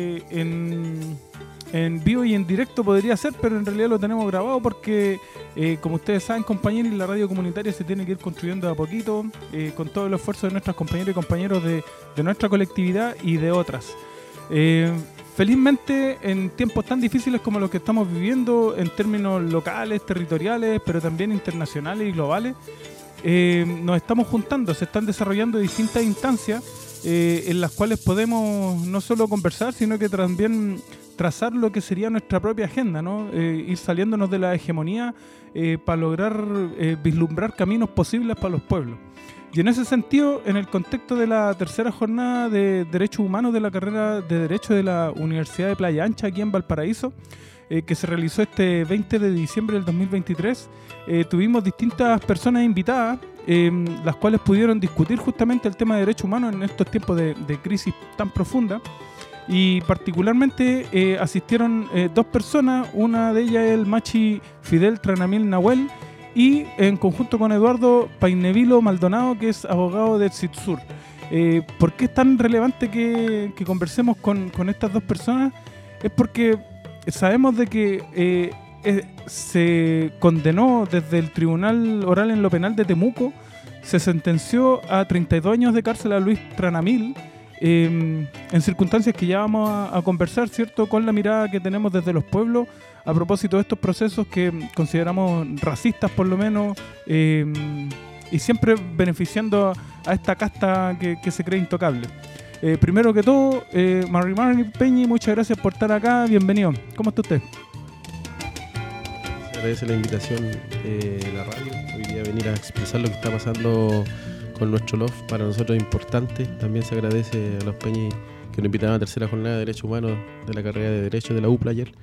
en vivo y en directo podría ser, pero en realidad lo tenemos grabado porque, como ustedes saben, compañeros, la radio comunitaria se tiene que ir construyendo de a poquito, con todo el esfuerzo de nuestras compañeras y compañeros de nuestra colectividad y de otras. Felizmente, en tiempos tan difíciles como los que estamos viviendo, en términos locales, territoriales, pero también internacionales y globales, nos estamos juntando, se están desarrollando distintas instancias en las cuales podemos no solo conversar, sino que también trazar lo que sería nuestra propia agenda, ¿no? Ir saliéndonos de la hegemonía para lograr vislumbrar caminos posibles para los pueblos. Y en ese sentido, en el contexto de la tercera jornada de Derechos Humanos de la carrera de Derecho de la Universidad de Playa Ancha, aquí en Valparaíso, que se realizó este 20 de diciembre del 2023, tuvimos distintas personas invitadas, las cuales pudieron discutir justamente el tema de derechos humanos en estos tiempos de crisis tan profunda. Y particularmente asistieron dos personas, una de ellas es el machi Fidel Tranamil Nahuel, y en conjunto con Eduardo Painevilo Maldonado, que es abogado de CITSUR. ¿Por qué es tan relevante que conversemos con estas dos personas? Es porque sabemos de que se condenó desde el Tribunal Oral en lo Penal de Temuco, se sentenció a 32 años de cárcel a Luis Tranamil, en circunstancias que ya vamos a conversar, ¿cierto?, con la mirada que tenemos desde los pueblos a propósito de estos procesos que consideramos racistas, por lo menos, y siempre beneficiando a esta casta que se cree intocable. Primero que todo, Mari Peñi, muchas gracias por estar acá, bienvenido. ¿Cómo está usted? Se agradece la invitación de la radio, hoy día venir a expresar lo que está pasando con nuestro LOF, para nosotros es importante. También se agradece a los Peñi que nos invitaron a la tercera jornada de Derechos Humanos de la carrera de Derecho de la UPLA ayer.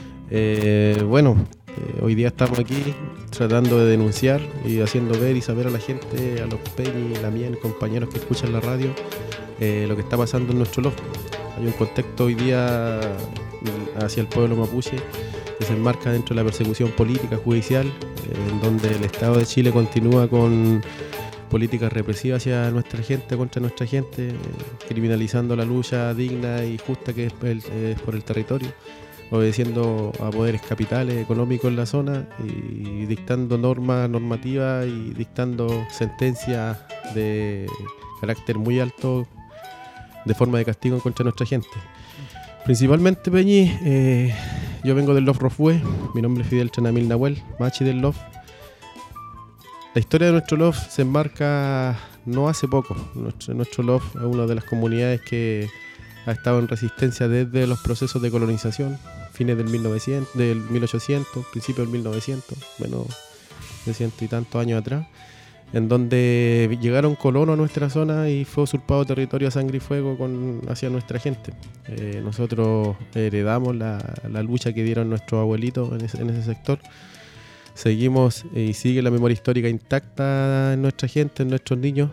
Hoy día estamos aquí tratando de denunciar y haciendo ver y saber a la gente, a los Peñi, Lamien, compañeros que escuchan la radio, lo que está pasando en nuestro LOF. Hay un contexto hoy día hacia el pueblo mapuche que se enmarca dentro de la persecución política, judicial, en donde el Estado de Chile continúa con políticas represivas hacia nuestra gente, contra nuestra gente, criminalizando la lucha digna y justa que es por el territorio, obedeciendo a poderes capitales económicos en la zona y dictando normativas y dictando sentencias de carácter muy alto de forma de castigo en contra de nuestra gente. Principalmente, Peñi, yo vengo del LOF Rofue, mi nombre es Fidel Chanamil Nahuel, machi del LOF. La historia de nuestro LOF se enmarca no hace poco. Nuestro LOF es una de las comunidades que ha estado en resistencia desde los procesos de colonización, fines del 1800, principios del 1900, menos de 100 y tantos años atrás, en donde llegaron colonos a nuestra zona y fue usurpado territorio a sangre y fuego hacia nuestra gente. Nosotros heredamos la lucha que dieron nuestros abuelitos en ese sector. Seguimos y sigue la memoria histórica intacta en nuestra gente, en nuestros niños.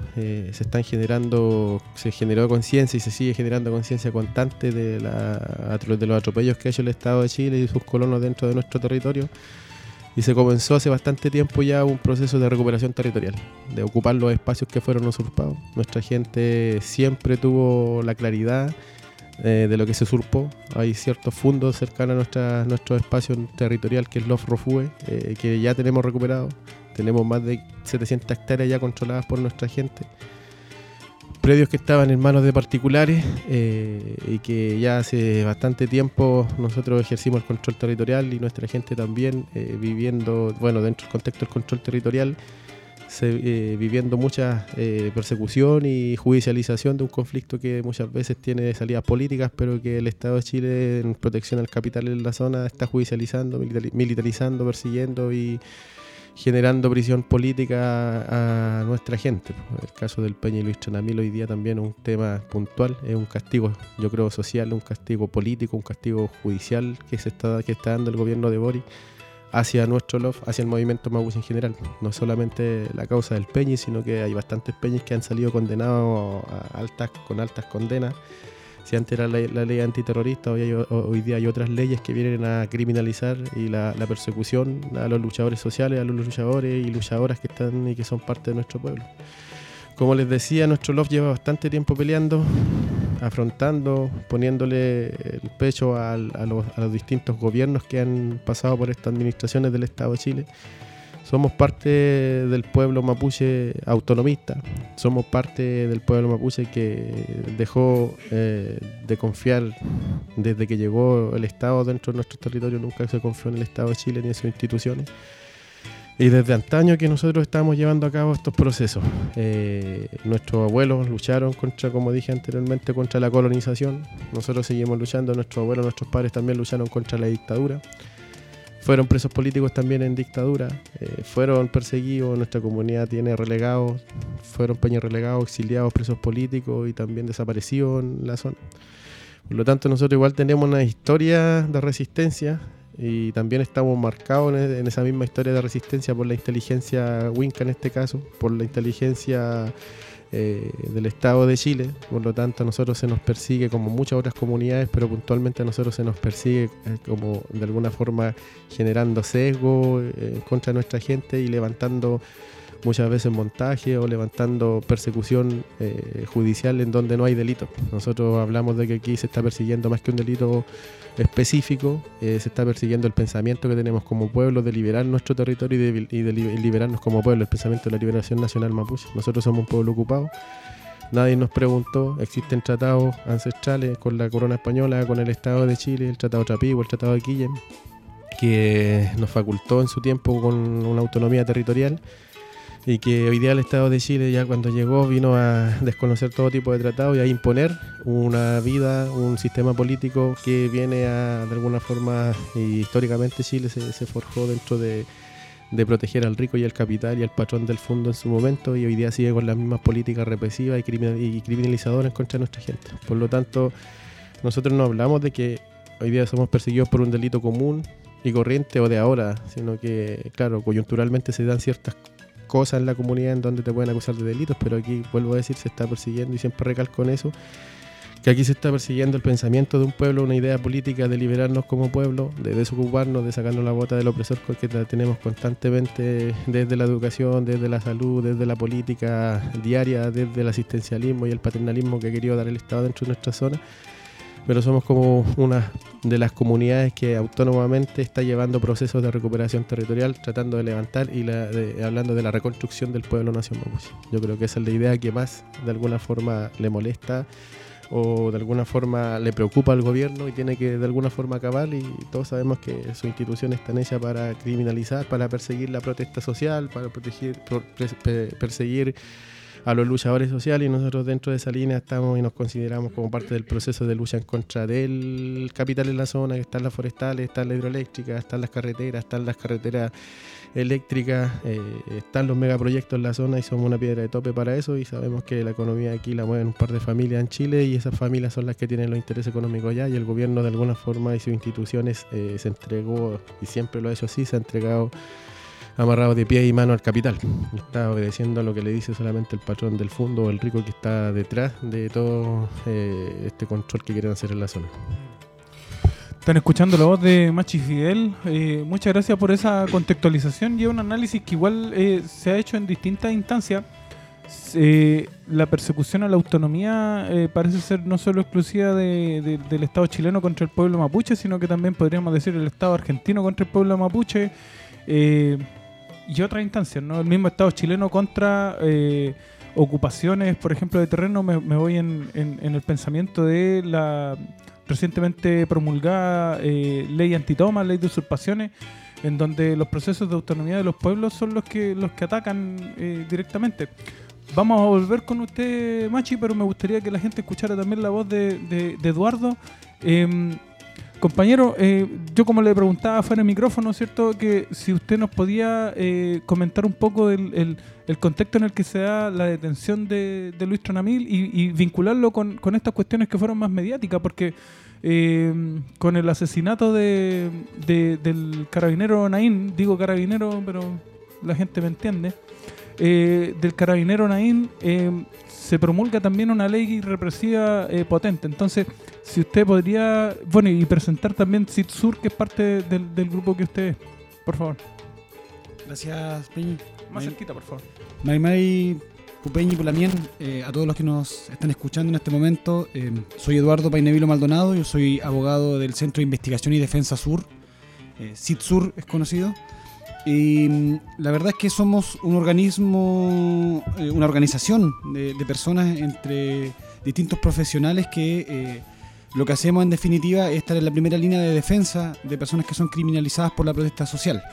Se generó conciencia y se sigue generando conciencia constante de los atropellos que ha hecho el Estado de Chile y sus colonos dentro de nuestro territorio. Y se comenzó hace bastante tiempo ya un proceso de recuperación territorial, de ocupar los espacios que fueron usurpados. Nuestra gente siempre tuvo la claridad de lo que se usurpó. Hay ciertos fondos cercanos a nuestro espacio territorial, que es LOF Rofue, que ya tenemos recuperado. Tenemos más de 700 hectáreas ya controladas por nuestra gente. Predios que estaban en manos de particulares y que ya hace bastante tiempo nosotros ejercimos el control territorial y nuestra gente también viviendo, dentro del contexto del control territorial, viviendo mucha persecución y judicialización de un conflicto que muchas veces tiene salidas políticas, pero que el Estado de Chile, en protección al capital en la zona, está judicializando, militarizando, persiguiendo y generando prisión política a nuestra gente. El caso del Peña y Luis Chanamil hoy día también es un tema puntual, es un castigo, yo creo, social, un castigo político, un castigo judicial que está dando el gobierno de Boric hacia nuestro LOF, hacia el movimiento mapuche en general. No solamente la causa del Peñi, sino que hay bastantes Peñis que han salido condenados con altas condenas. Si antes era la ley antiterrorista, hoy día hay otras leyes que vienen a criminalizar y la persecución a los luchadores sociales, a los luchadores y luchadoras que están y que son parte de nuestro pueblo. Como les decía, nuestro LOF lleva bastante tiempo peleando, afrontando, poniéndole el pecho a los distintos gobiernos que han pasado por estas administraciones del Estado de Chile. Somos parte del pueblo mapuche autonomista, somos parte del pueblo mapuche que dejó de confiar desde que llegó el Estado dentro de nuestro territorio. Nunca se confió en el Estado de Chile ni en sus instituciones. Y desde antaño que nosotros estamos llevando a cabo estos procesos. Nuestros abuelos lucharon como dije anteriormente, contra la colonización. Nosotros seguimos luchando, nuestros abuelos, nuestros padres también lucharon contra la dictadura. Fueron presos políticos también en dictadura, fueron perseguidos, nuestra comunidad tiene relegados, fueron peñas relegados, exiliados, presos políticos y también desaparecidos en la zona. Por lo tanto, nosotros igual tenemos una historia de resistencia y también estamos marcados en esa misma historia de resistencia por la inteligencia Winca en este caso, por la inteligencia del Estado de Chile. Por lo tanto, a nosotros se nos persigue como muchas otras comunidades, pero puntualmente a nosotros se nos persigue como de alguna forma generando sesgo contra nuestra gente y levantando muchas veces montaje o levantando persecución judicial en donde no hay delito. Nosotros hablamos de que aquí se está persiguiendo más que un delito específico, se está persiguiendo el pensamiento que tenemos como pueblo de liberar nuestro territorio y de liberarnos como pueblo, el pensamiento de la liberación nacional mapuche. Nosotros somos un pueblo ocupado, nadie nos preguntó, existen tratados ancestrales con la corona española, con el Estado de Chile, el Tratado Trapigua, el Tratado de Quillem, que nos facultó en su tiempo con una autonomía territorial y que hoy día el Estado de Chile, ya cuando llegó, vino a desconocer todo tipo de tratados y a imponer una vida, un sistema político que viene a, de alguna forma, y históricamente Chile se forjó dentro de de proteger al rico y al capital y al patrón del fondo en su momento, y hoy día sigue con las mismas políticas represivas y criminalizadoras contra nuestra gente. Por lo tanto, nosotros no hablamos de que hoy día somos perseguidos por un delito común y corriente o de ahora, sino que, claro, coyunturalmente se dan ciertas cosas en la comunidad en donde te pueden acusar de delitos, pero aquí, vuelvo a decir, se está persiguiendo, y siempre recalco en eso, que aquí se está persiguiendo el pensamiento de un pueblo, una idea política de liberarnos como pueblo, de desocuparnos, de sacarnos la bota del opresor que la tenemos constantemente desde la educación, desde la salud, desde la política diaria, desde el asistencialismo y el paternalismo que ha querido dar el Estado dentro de nuestra zona. Pero somos como una de las comunidades que autónomamente está llevando procesos de recuperación territorial, tratando de levantar y hablando de la reconstrucción del pueblo nación mapuche. Yo creo que esa es la idea que más de alguna forma le molesta o de alguna forma le preocupa al gobierno y tiene que de alguna forma acabar, y todos sabemos que sus instituciones están hechas para criminalizar, para perseguir la protesta social, para perseguir a los luchadores sociales, y nosotros dentro de esa línea estamos y nos consideramos como parte del proceso de lucha en contra del capital en la zona, que están las forestales, están las hidroeléctricas, están las carreteras eléctricas, están los megaproyectos en la zona, y somos una piedra de tope para eso, y sabemos que la economía aquí la mueven un par de familias en Chile, y esas familias son las que tienen los intereses económicos allá, y el gobierno de alguna forma y sus instituciones se entregó, y siempre lo ha hecho así, se ha entregado amarrado de pie y mano al capital. Está obedeciendo a lo que le dice solamente el patrón del fondo o el rico que está detrás de todo este control que quieren hacer en la zona. Están escuchando la voz de Machi Fidel. Muchas gracias por esa contextualización y un análisis que igual se ha hecho en distintas instancias. La persecución a la autonomía parece ser no solo exclusiva del Estado chileno contra el pueblo mapuche, sino que también podríamos decir el Estado argentino contra el pueblo mapuche, y otras instancias, ¿no? El mismo Estado chileno contra ocupaciones, por ejemplo, de terreno. Me voy en el pensamiento de la recientemente promulgada ley antitoma, ley de usurpaciones, en donde los procesos de autonomía de los pueblos son los que atacan directamente. Vamos a volver con usted, Machi, pero me gustaría que la gente escuchara también la voz de Eduardo. Compañero, yo como le preguntaba fuera de micrófono, ¿cierto? Que si usted nos podía comentar un poco el contexto en el que se da la detención de Luis Tronamil y vincularlo con estas cuestiones que fueron más mediáticas, porque con el asesinato del carabinero Naín, digo carabinero, pero la gente me entiende, del carabinero Naín, se promulga también una ley represiva potente. Entonces, si usted podría, bueno, y presentar también CITSUR, que es parte del grupo que usted es, por favor. Gracias, Peñi. Más cerquita, por favor. Mari Pupeñi Pulamien, a todos los que nos están escuchando en este momento, soy Eduardo Painevilo Maldonado, yo soy abogado del Centro de Investigación y Defensa Sur, CITSUR es conocido. Y la verdad es que somos un organismo, una organización de personas entre distintos profesionales que lo que hacemos en definitiva es estar en la primera línea de defensa de personas que son criminalizadas por la protesta social.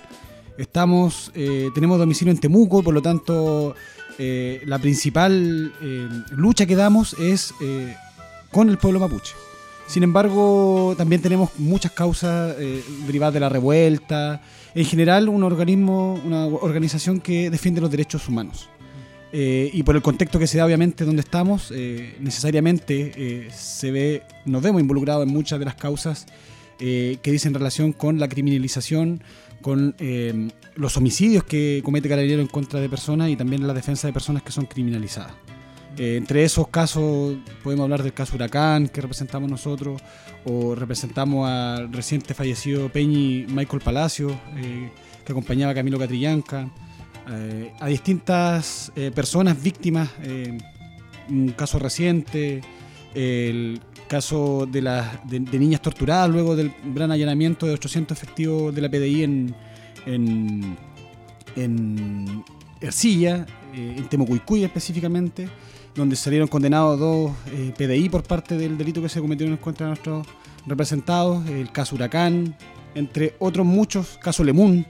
Tenemos domicilio en Temuco, por lo tanto la principal lucha que damos es con el pueblo mapuche. Sin embargo, también tenemos muchas causas derivadas de la revuelta. En general, una organización que defiende los derechos humanos. Y por el contexto que se da, obviamente, donde estamos, necesariamente nos vemos involucrados en muchas de las causas que dicen relación con la criminalización, con los homicidios que comete Carabineros en contra de personas y también la defensa de personas que son criminalizadas. Entre esos casos podemos hablar del caso Huracán que representamos nosotros, o representamos al reciente fallecido Peñi Michael Palacio, que acompañaba a Camilo Catrillanca, a distintas personas víctimas, un caso reciente, el caso de niñas torturadas luego del gran allanamiento de 800 efectivos de la PDI en Ercilla, en Temucuicui específicamente, donde salieron condenados 2 PDI por parte del delito que se cometieron en contra de nuestros representados, el caso Huracán, entre otros muchos, caso Lemún,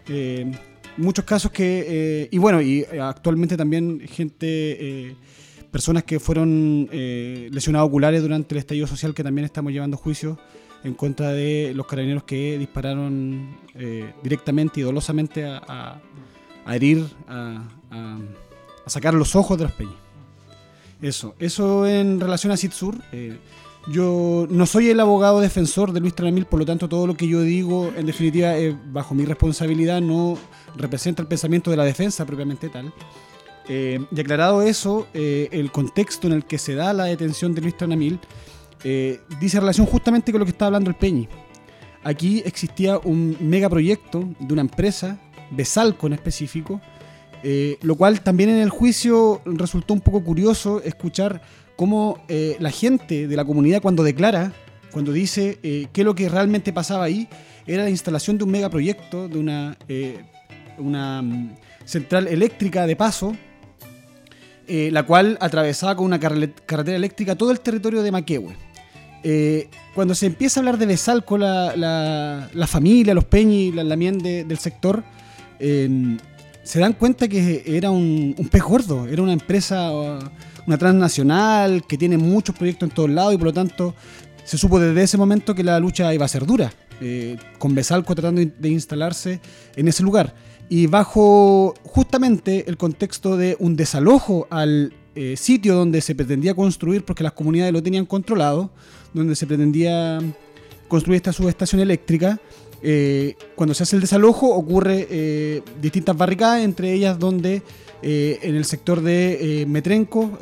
muchos casos que, y actualmente también personas que fueron lesionadas oculares durante el estallido social, que también estamos llevando juicios en contra de los carabineros que dispararon directamente y dolosamente a herir, a sacar los ojos de los peñis. Eso en relación a CITSUR. Yo no soy el abogado defensor de Luis Tranamil, por lo tanto todo lo que yo digo en definitiva bajo mi responsabilidad, no representa el pensamiento de la defensa propiamente tal. Y aclarado eso, el contexto en el que se da la detención de Luis Tranamil dice relación justamente con lo que está hablando el Peñi. Aquí existía un megaproyecto de una empresa, Besalco en específico, lo cual también en el juicio resultó un poco curioso escuchar cómo la gente de la comunidad cuando declara, cuando dice que lo que realmente pasaba ahí era la instalación de un megaproyecto, de una central eléctrica de paso, la cual atravesaba con una carretera eléctrica todo el territorio de Maquehue. Cuando se empieza a hablar de Besalco, la familia, los Peñi, la Lamien del sector, se dan cuenta que era un pez gordo, era una empresa, una transnacional que tiene muchos proyectos en todos lados y por lo tanto se supo desde ese momento que la lucha iba a ser dura, con Besalco tratando de instalarse en ese lugar. Y bajo justamente el contexto de un desalojo al sitio donde se pretendía construir, porque las comunidades lo tenían controlado, donde se pretendía construir esta subestación eléctrica, cuando se hace el desalojo ocurre distintas barricadas, entre ellas donde en el sector de Metrenco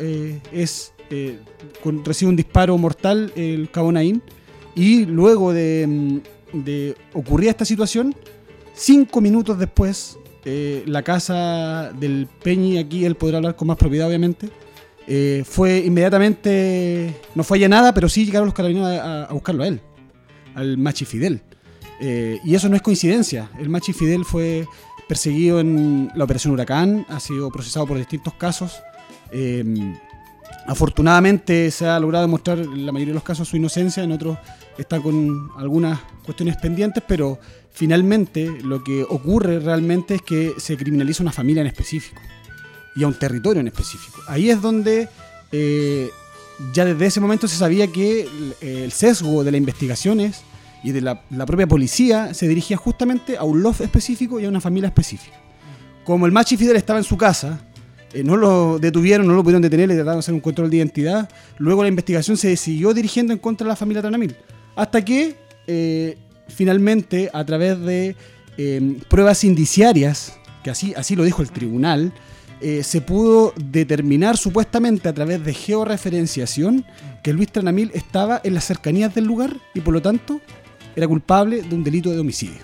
recibe un disparo mortal el Cabo Naín, y luego de ocurrir esta situación, 5 minutos después, la casa del Peñi, aquí él podrá hablar con más propiedad obviamente, fue inmediatamente, no fue allanada, pero sí llegaron los carabineros a buscarlo a él, al Machi Fidel. Y eso no es coincidencia. El Machi Fidel fue perseguido en la Operación Huracán, ha sido procesado por distintos casos. Afortunadamente se ha logrado demostrar en la mayoría de los casos su inocencia, en otros está con algunas cuestiones pendientes, pero finalmente lo que ocurre realmente es que se criminaliza una familia en específico y a un territorio en específico. Ahí es donde ya desde ese momento se sabía que el sesgo de las investigaciones y de la propia policía se dirigía justamente a un loft específico y a una familia específica. Como el Machi Fidel estaba en su casa, no lo detuvieron, no lo pudieron detener, le trataron de hacer un control de identidad. Luego la investigación se siguió dirigiendo en contra de la familia Tranamil, hasta que finalmente, a través de pruebas indiciarias, que así lo dijo el tribunal, se pudo determinar supuestamente a través de georreferenciación que Luis Tranamil estaba en las cercanías del lugar y por lo tanto era culpable de un delito de homicidio.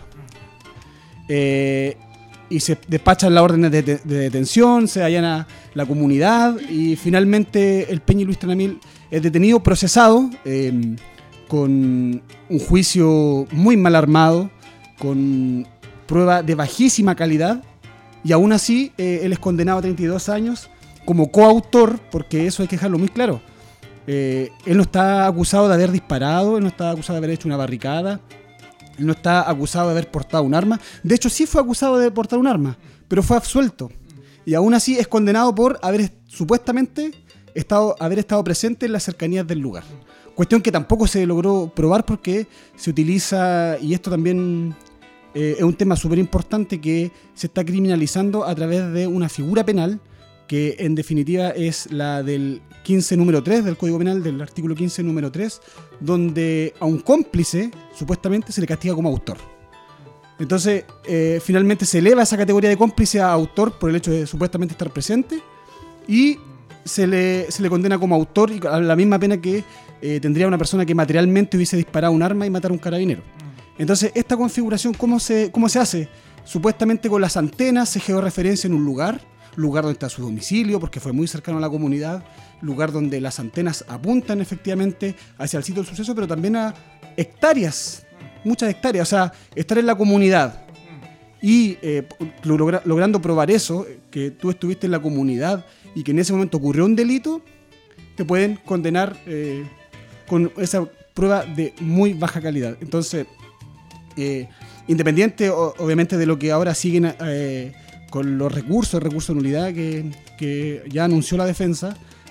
Y se despachan las órdenes de detención, se allana la comunidad y finalmente el Peñi Luis Tranamil es detenido, procesado, con un juicio muy mal armado, con prueba de bajísima calidad, y aún así él es condenado a 32 años como coautor, porque eso hay que dejarlo muy claro. Él no está acusado de haber disparado, él no está acusado de haber hecho una barricada, él no está acusado de haber portado un arma. De hecho sí fue acusado de portar un arma, pero fue absuelto. Y aún así es condenado por haber supuestamente haber estado presente en las cercanías del lugar. Cuestión que tampoco se logró probar porque se utiliza, y esto también es un tema súper importante, que se está criminalizando a través de una figura penal que en definitiva es la del 15 número 3 del Código Penal, del artículo 15 número 3, donde a un cómplice supuestamente se le castiga como autor. Entonces finalmente se eleva esa categoría de cómplice a autor por el hecho de supuestamente estar presente, y se le condena como autor y a la misma pena que tendría una persona que materialmente hubiese disparado un arma y matara a un carabinero. Entonces esta configuración, ¿cómo se hace? Supuestamente con las antenas se georreferencia en un lugar donde está su domicilio, porque fue muy cercano a la comunidad, lugar donde las antenas apuntan efectivamente hacia el sitio del suceso, pero también a hectáreas, muchas hectáreas, o sea, estar en la comunidad y logrando probar eso, que tú estuviste en la comunidad y que en ese momento ocurrió un delito, te pueden condenar con esa prueba de muy baja calidad. Entonces, independiente obviamente de lo que ahora siguen con los recursos de nulidad que ya anunció la defensa,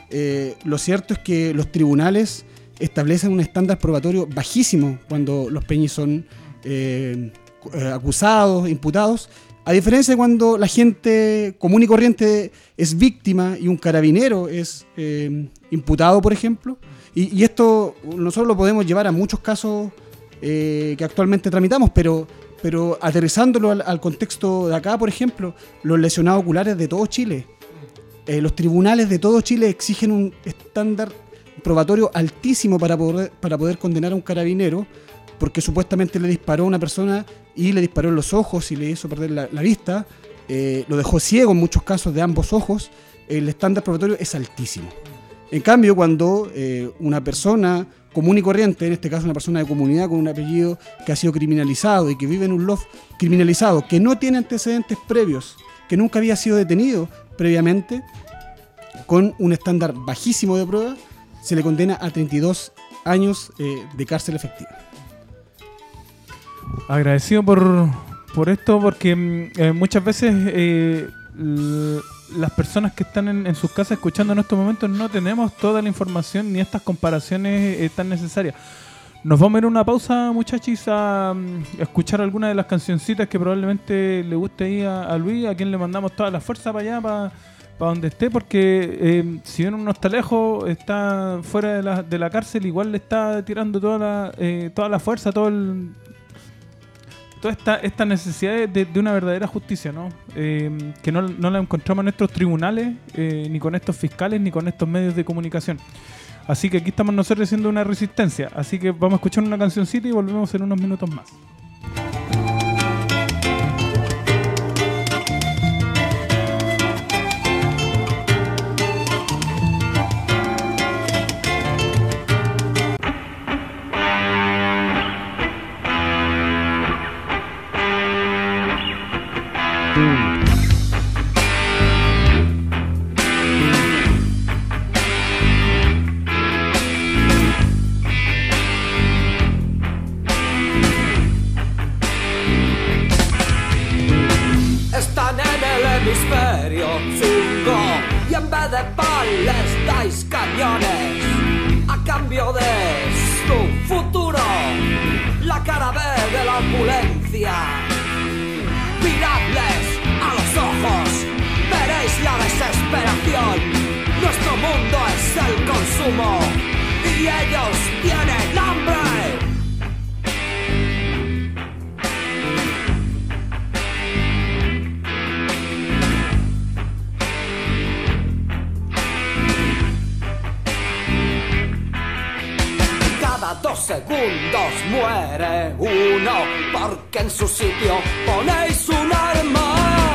lo cierto es que los tribunales establecen un estándar probatorio bajísimo cuando los peñis son acusados, imputados, a diferencia de cuando la gente común y corriente es víctima y un carabinero es imputado, por ejemplo. Y esto nosotros lo podemos llevar a muchos casos que actualmente tramitamos, pero aterrizándolo al contexto de acá, por ejemplo, los lesionados oculares de todo Chile. Los tribunales de todo Chile exigen un estándar probatorio altísimo para poder condenar a un carabinero, porque supuestamente le disparó a una persona y le disparó en los ojos y le hizo perder la vista, lo dejó ciego en muchos casos de ambos ojos. El estándar probatorio es altísimo. En cambio, cuando una persona común y corriente, en este caso una persona de comunidad con un apellido que ha sido criminalizado y que vive en un loft criminalizado, que no tiene antecedentes previos, que nunca había sido detenido previamente, con un estándar bajísimo de prueba, se le condena a 32 años de cárcel efectiva. Agradecido por esto, porque muchas veces las personas que están en sus casas escuchando en estos momentos no tenemos toda la información ni estas comparaciones tan necesarias. Nos vamos a ir a una pausa, muchachos, a escuchar algunas de las cancioncitas que probablemente le guste ahí a Luis, a quien le mandamos toda la fuerza para allá, para donde esté, porque si bien uno no está lejos, está fuera de la cárcel, igual le está tirando toda la fuerza, toda esta necesidad de una verdadera justicia, ¿no? Que no la encontramos en nuestros tribunales, ni con estos fiscales, ni con estos medios de comunicación. Así que aquí estamos nosotros haciendo una resistencia. Así que vamos a escuchar una cancioncita y volvemos en unos minutos más. Muere uno porque en su sitio ponéis un arma.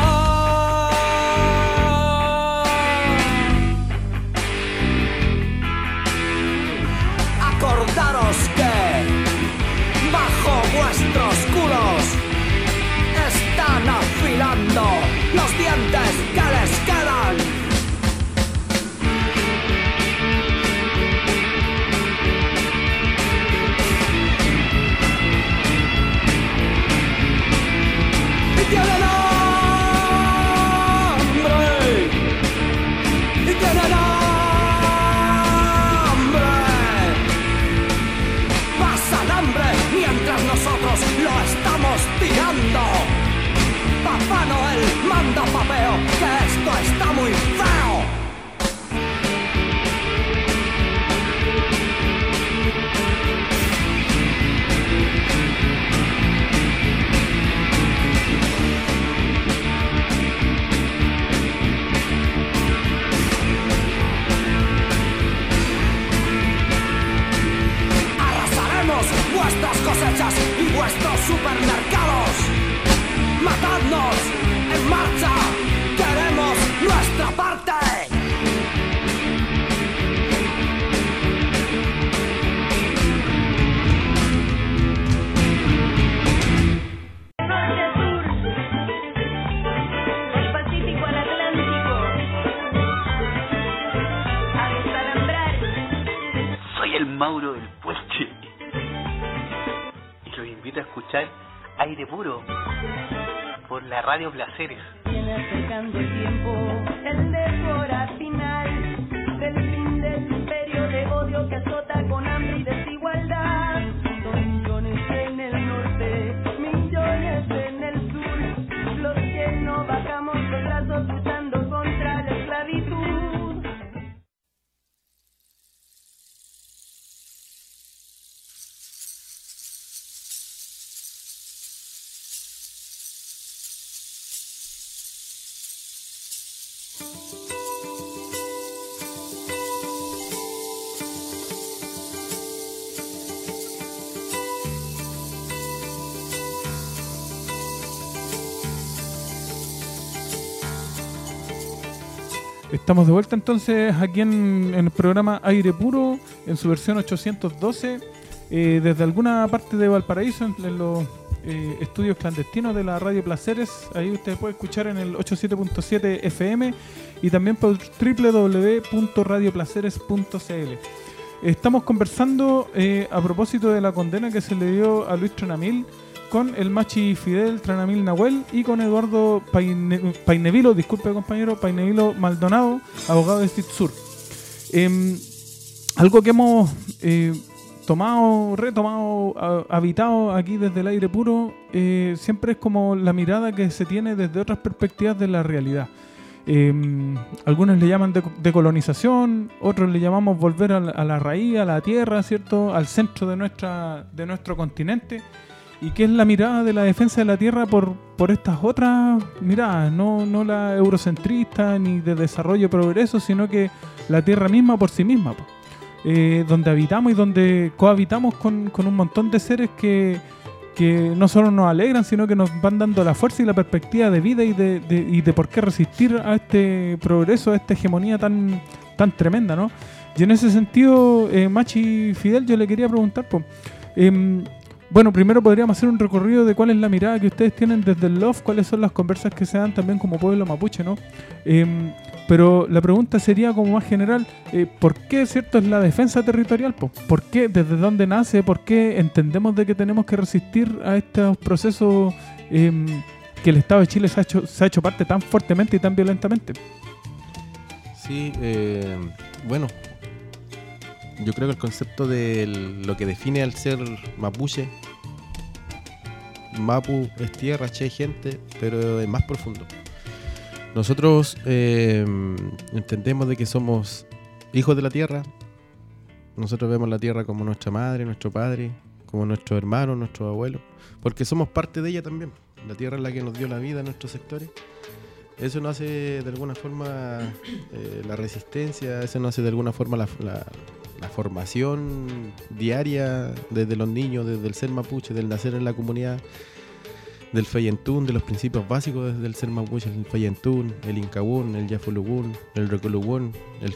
Acordaros que bajo vuestros culos están afilando los dientes que les quedan. ¡Tienen hambre! ¡Y tienen hambre! Pasan hambre mientras nosotros lo estamos tirando. Papá Noel manda papeo, que esto está muy feo. Vuestras cosechas y vuestros supermercados. Matadnos en marcha, queremos nuestra parte. Del Pacífico al Atlántico, a desalambrar. Soy el Mauro del Puente. Invito a escuchar Aire Puro por la Radio Placeres. Viene acercando el tiempo, el de su hora final, del fin Estamos de vuelta entonces aquí en el programa Aire Puro, en su versión 812, desde alguna parte de Valparaíso, en los estudios clandestinos de la Radio Placeres. Ahí usted puede escuchar en el 87.7 FM y también por www.radioplaceres.cl. Estamos conversando a propósito de la condena que se le dio a Luis Tranamil con el Machi Fidel Tranamil Nahuel y con Eduardo Painevilo, disculpe compañero, Painevilo Maldonado, abogado de Stitsur. Algo que hemos retomado, habitado aquí desde el Aire Puro, siempre es como la mirada que se tiene desde otras perspectivas de la realidad. Algunos le llaman decolonización, otros le llamamos volver a la raíz, a la tierra, ¿cierto? Al centro de nuestro continente, y que es la mirada de la defensa de la tierra por estas otras miradas, no la eurocentrista ni de desarrollo y progreso, sino que la tierra misma por sí misma, donde habitamos y donde cohabitamos con un montón de seres que no solo nos alegran, sino que nos van dando la fuerza y la perspectiva de vida y de por qué resistir a este progreso, a esta hegemonía tan tremenda, ¿no? Y en ese sentido, Machi Fidel, yo le quería preguntar, bueno, primero podríamos hacer un recorrido de cuál es la mirada que ustedes tienen desde el LOF, cuáles son las conversas que se dan también como pueblo mapuche, ¿no? Pero la pregunta sería como más general, ¿por qué, cierto, es la defensa territorial? ¿Por qué? ¿Desde dónde nace? ¿Por qué entendemos de que tenemos que resistir a estos procesos que el Estado de Chile se ha hecho parte tan fuertemente y tan violentamente? Sí, bueno, yo creo que el concepto de lo que define al ser mapuche, Mapu es tierra, che gente, pero es más profundo. Nosotros entendemos de que somos hijos de la tierra. Nosotros vemos la tierra como nuestra madre, nuestro padre, como nuestros hermanos, nuestros abuelos, porque somos parte de ella también. La tierra es la que nos dio la vida en nuestros sectores. Eso nos hace de alguna forma la resistencia, eso nos hace de alguna forma la formación diaria desde los niños, desde el ser mapuche, del nacer en la comunidad, del Fayentún, de los principios básicos desde el ser mapuche, el Fayentún, el Incabún, el Yafulugún, el Recolugún,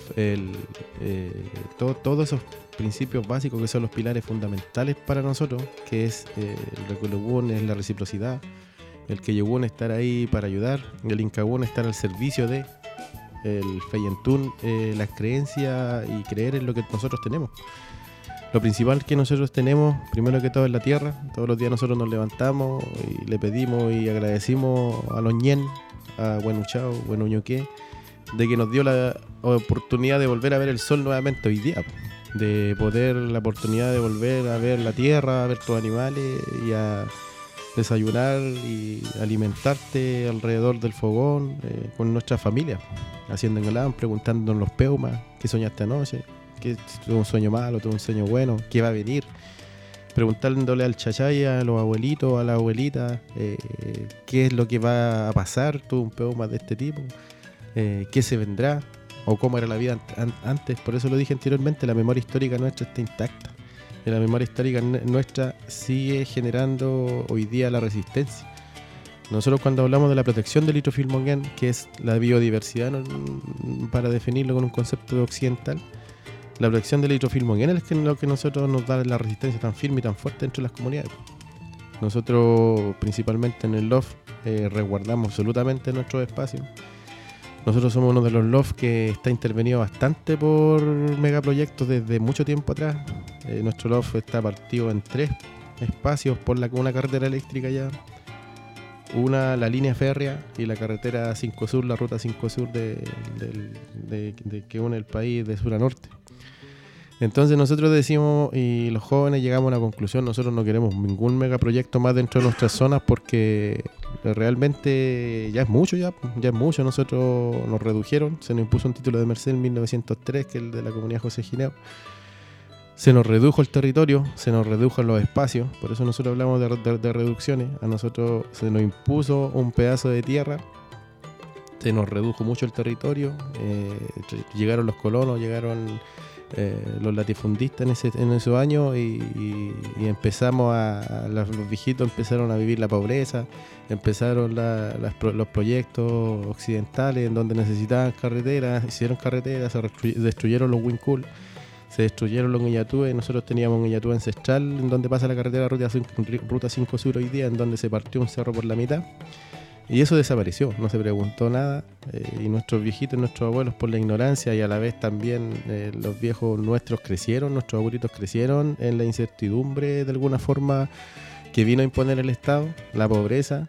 todos esos principios básicos que son los pilares fundamentales para nosotros, que es el Recolugún, es la reciprocidad, el Queyugún estar ahí para ayudar, el Incabún estar al servicio de, el Fayentún las creencias y creer en lo que nosotros tenemos. Lo principal que nosotros tenemos, primero que todo, es la tierra. Todos los días nosotros nos levantamos y le pedimos y agradecimos a los ñen, a Buenuchao, Buenuñoque, de que nos dio la oportunidad de volver a ver el sol nuevamente hoy día, de poder la oportunidad de volver a ver la tierra, a ver tus animales y a desayunar y alimentarte alrededor del fogón con nuestra familia, haciendo engalán, preguntándonos los peumas, ¿qué soñaste anoche? ¿Que tuvo un sueño malo, tuvo un sueño bueno? ¿Qué va a venir? Preguntándole al chachay, a los abuelitos, a la abuelita, qué es lo que va a pasar, tuvo un peuma de este tipo, qué se vendrá, o cómo era la vida antes. Por eso lo dije anteriormente, la memoria histórica nuestra está intacta. Y la memoria histórica nuestra sigue generando hoy día la resistencia. Nosotros cuando hablamos de la protección del litrofilmonguén, que es la biodiversidad, para definirlo con un concepto occidental, la protección del litrofilmonguén es lo que nosotros nos da la resistencia tan firme y tan fuerte dentro de las comunidades. Nosotros, principalmente en el LOF, resguardamos absolutamente nuestros espacios. Nosotros somos uno de los LOF que está intervenido bastante por megaproyectos desde mucho tiempo atrás. Nuestro LOF está partido en 3 espacios por una carretera eléctrica ya, la línea férrea y la carretera 5 Sur, la ruta 5 Sur que une el país de sur a norte. Entonces nosotros decimos, y los jóvenes llegamos a una conclusión, nosotros no queremos ningún megaproyecto más dentro de nuestras zonas porque realmente ya es mucho, nosotros nos redujeron, se nos impuso un título de merced en 1903, que es el de la comunidad José Gineo. Se nos redujo el territorio, se nos redujo los espacios, por eso nosotros hablamos de reducciones. A nosotros se nos impuso un pedazo de tierra, se nos redujo mucho el territorio, llegaron los colonos, llegaron los latifundistas en esos años y empezamos los viejitos empezaron a vivir la pobreza, empezaron los proyectos occidentales en donde necesitaban carreteras, hicieron carreteras, se destruyeron los Wincul, se destruyeron los Guiñatúes. Nosotros teníamos un Guiñatú ancestral en donde pasa la carretera Ruta 5 Sur hoy día, en donde se partió un cerro por la mitad. Y eso desapareció, no se preguntó nada, y nuestros viejitos, nuestros abuelos, por la ignorancia y a la vez también los viejos nuestros crecieron, nuestros abuelitos crecieron en la incertidumbre de alguna forma que vino a imponer el Estado, la pobreza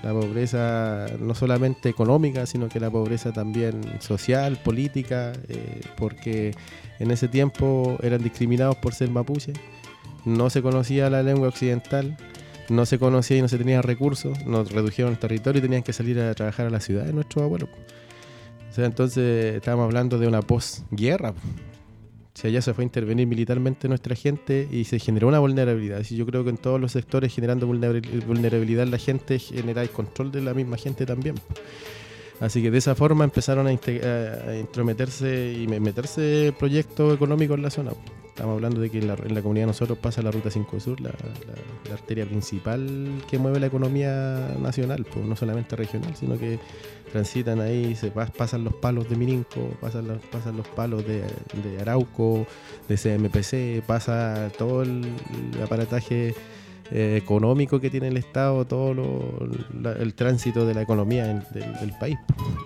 no solamente económica, sino que la pobreza también social, política, porque en ese tiempo eran discriminados por ser mapuche, no se conocía la lengua occidental, no se conocía y no se tenía recursos, nos redujeron el territorio y tenían que salir a trabajar a la ciudad de nuestros abuelos. O sea, entonces estábamos hablando de una posguerra. O sea, ya se fue a intervenir militarmente nuestra gente y se generó una vulnerabilidad. Y yo creo que en todos los sectores, generando vulnerabilidad, la gente genera el control de la misma gente también. Así que de esa forma empezaron a intrometerse y meterse proyectos económicos en la zona. Estamos hablando de que en la comunidad de nosotros pasa la Ruta 5 Sur, la arteria principal que mueve la economía nacional, pues no solamente regional, sino que transitan ahí, pasan los palos de Mirinco, pasan los palos de Arauco, de CMPC, pasa todo el aparataje económico que tiene el Estado, todo el tránsito de la economía del país.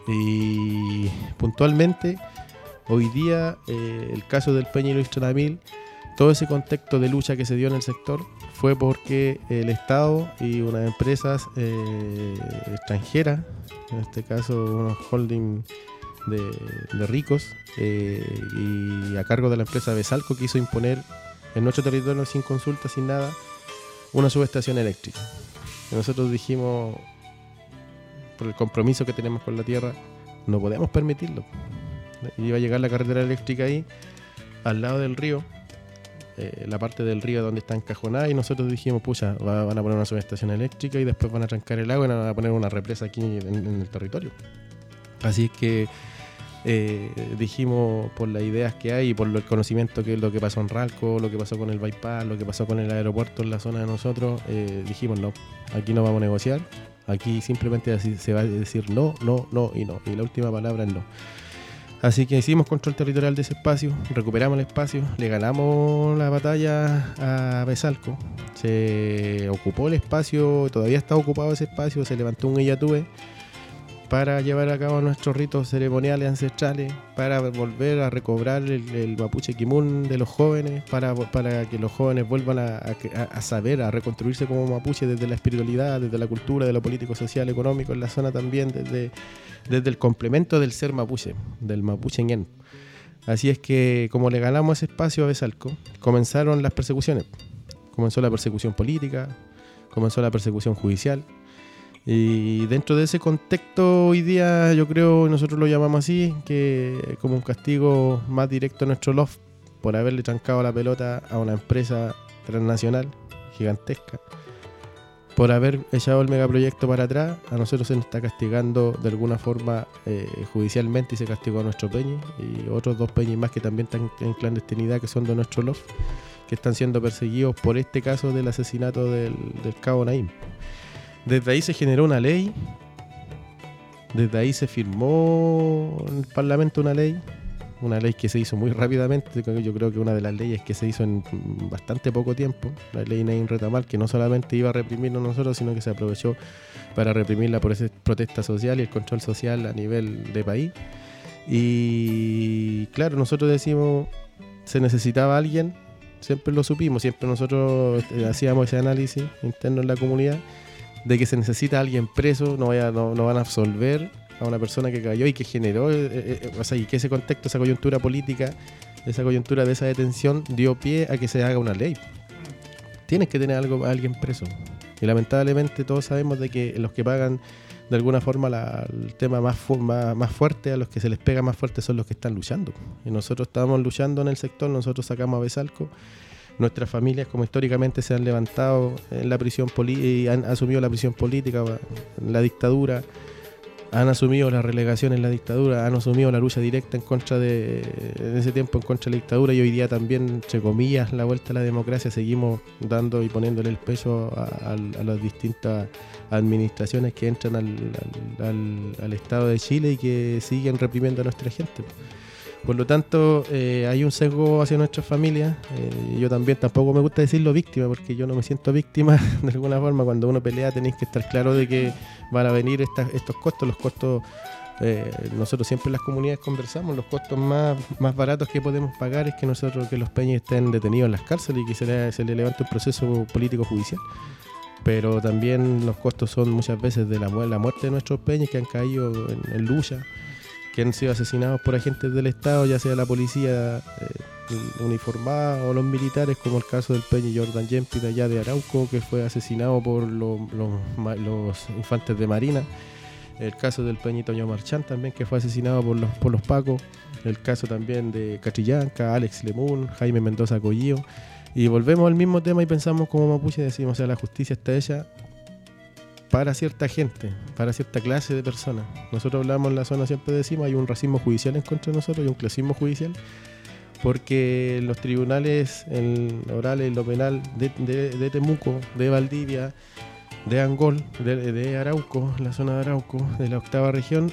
Y puntualmente hoy día el caso del Peña y Luis Tronamil, todo ese contexto de lucha que se dio en el sector fue porque el Estado y unas empresas extranjeras, en este caso unos holding de ricos, y a cargo de la empresa Besalco, quiso imponer en nuestro territorio sin consulta, sin nada, una subestación eléctrica. Y nosotros dijimos, por el compromiso que tenemos con la tierra, no podemos permitirlo. Y iba a llegar la carretera eléctrica ahí, al lado del río, la parte del río donde está encajonada, y nosotros dijimos, pucha, van a poner una subestación eléctrica y después van a trancar el agua y van a poner una represa aquí en el territorio. Así es que dijimos, por las ideas que hay y por el conocimiento que es lo que pasó en Ralco, lo que pasó con el bypass, lo que pasó con el aeropuerto en la zona de nosotros, dijimos no, aquí no vamos a negociar, aquí simplemente se va a decir no, no, no y no, y la última palabra es no. Así que hicimos control territorial de ese espacio, recuperamos el espacio, le ganamos la batalla a Besalco, se ocupó el espacio, todavía está ocupado ese espacio, se levantó un Guillatúe para llevar a cabo nuestros ritos ceremoniales ancestrales, para volver a recobrar el mapuche Kimun de los jóvenes, para que los jóvenes vuelvan a saber, a reconstruirse como mapuche desde la espiritualidad, desde la cultura, de lo político, social, económico en la zona también, desde el complemento del ser mapuche, del mapuche ñen. Así es que, como le ganamos ese espacio a Besalco, comenzaron las persecuciones. Comenzó la persecución política, comenzó la persecución judicial. Y dentro de ese contexto hoy día yo creo, nosotros lo llamamos así, que como un castigo más directo a nuestro LOF por haberle trancado la pelota a una empresa transnacional gigantesca, por haber echado el megaproyecto para atrás, a nosotros se nos está castigando de alguna forma judicialmente, y se castigó a nuestro Peñi y otros 2 Peñis más que también están en clandestinidad, que son de nuestro LOF, que están siendo perseguidos por este caso del asesinato del cabo Naim. Desde ahí se generó una ley, desde ahí se firmó en el Parlamento una ley que se hizo muy rápidamente. Yo creo que una de las leyes que se hizo en bastante poco tiempo, la ley Naim Retamal, que no solamente iba a reprimirnos nosotros, sino que se aprovechó para reprimir la protesta social y el control social a nivel de país. Y claro, nosotros decimos, se necesitaba alguien, siempre lo supimos, siempre nosotros hacíamos ese análisis interno en la comunidad, de que se necesita alguien preso, no van a absolver a una persona que cayó y que generó, y que ese contexto, esa coyuntura política, esa coyuntura de esa detención dio pie a que se haga una ley. Tienes que tener a alguien preso. Y lamentablemente todos sabemos de que los que pagan de alguna forma el tema más fuerte, a los que se les pega más fuerte son los que están luchando. Y nosotros estábamos luchando en el sector, nosotros sacamos a Besalco. Nuestras familias, como históricamente se han levantado en la prisión y han asumido la prisión política, la dictadura, han asumido la relegación en la dictadura, han asumido la lucha directa en ese tiempo en contra de la dictadura, y hoy día también, entre comillas, la vuelta a la democracia, seguimos dando y poniéndole el peso a las distintas administraciones que entran al Estado de Chile y que siguen reprimiendo a nuestra gente. Por lo tanto, hay un sesgo hacia nuestras familias. Yo también tampoco me gusta decirlo víctima, porque yo no me siento víctima de alguna forma. Cuando uno pelea tenéis que estar claro de que van a venir estos costos. Los costos, nosotros siempre en las comunidades conversamos, los costos más baratos que podemos pagar es que los peñas estén detenidos en las cárceles y que se le levante un proceso político judicial. Pero también los costos son muchas veces de la muerte de nuestros peñas que han caído en lucha, que han sido asesinados por agentes del Estado, ya sea la policía uniformada o los militares, como el caso del peñi Jordan Yempi de allá de Arauco, que fue asesinado por los infantes de Marina. El caso del peñi Toño Marchán también, que fue asesinado por los pacos. El caso también de Catrillanca, Alex Lemun, Jaime Mendoza Collío. Y volvemos al mismo tema y pensamos como mapuche, decimos, o sea, la justicia está hecha para cierta gente, para cierta clase de personas. Nosotros hablamos en la zona, siempre decimos, hay un racismo judicial en contra de nosotros y un clasismo judicial, porque los tribunales orales, lo penal de Temuco, de Valdivia, de Angol, de Arauco, la zona de Arauco, de la 8ª región,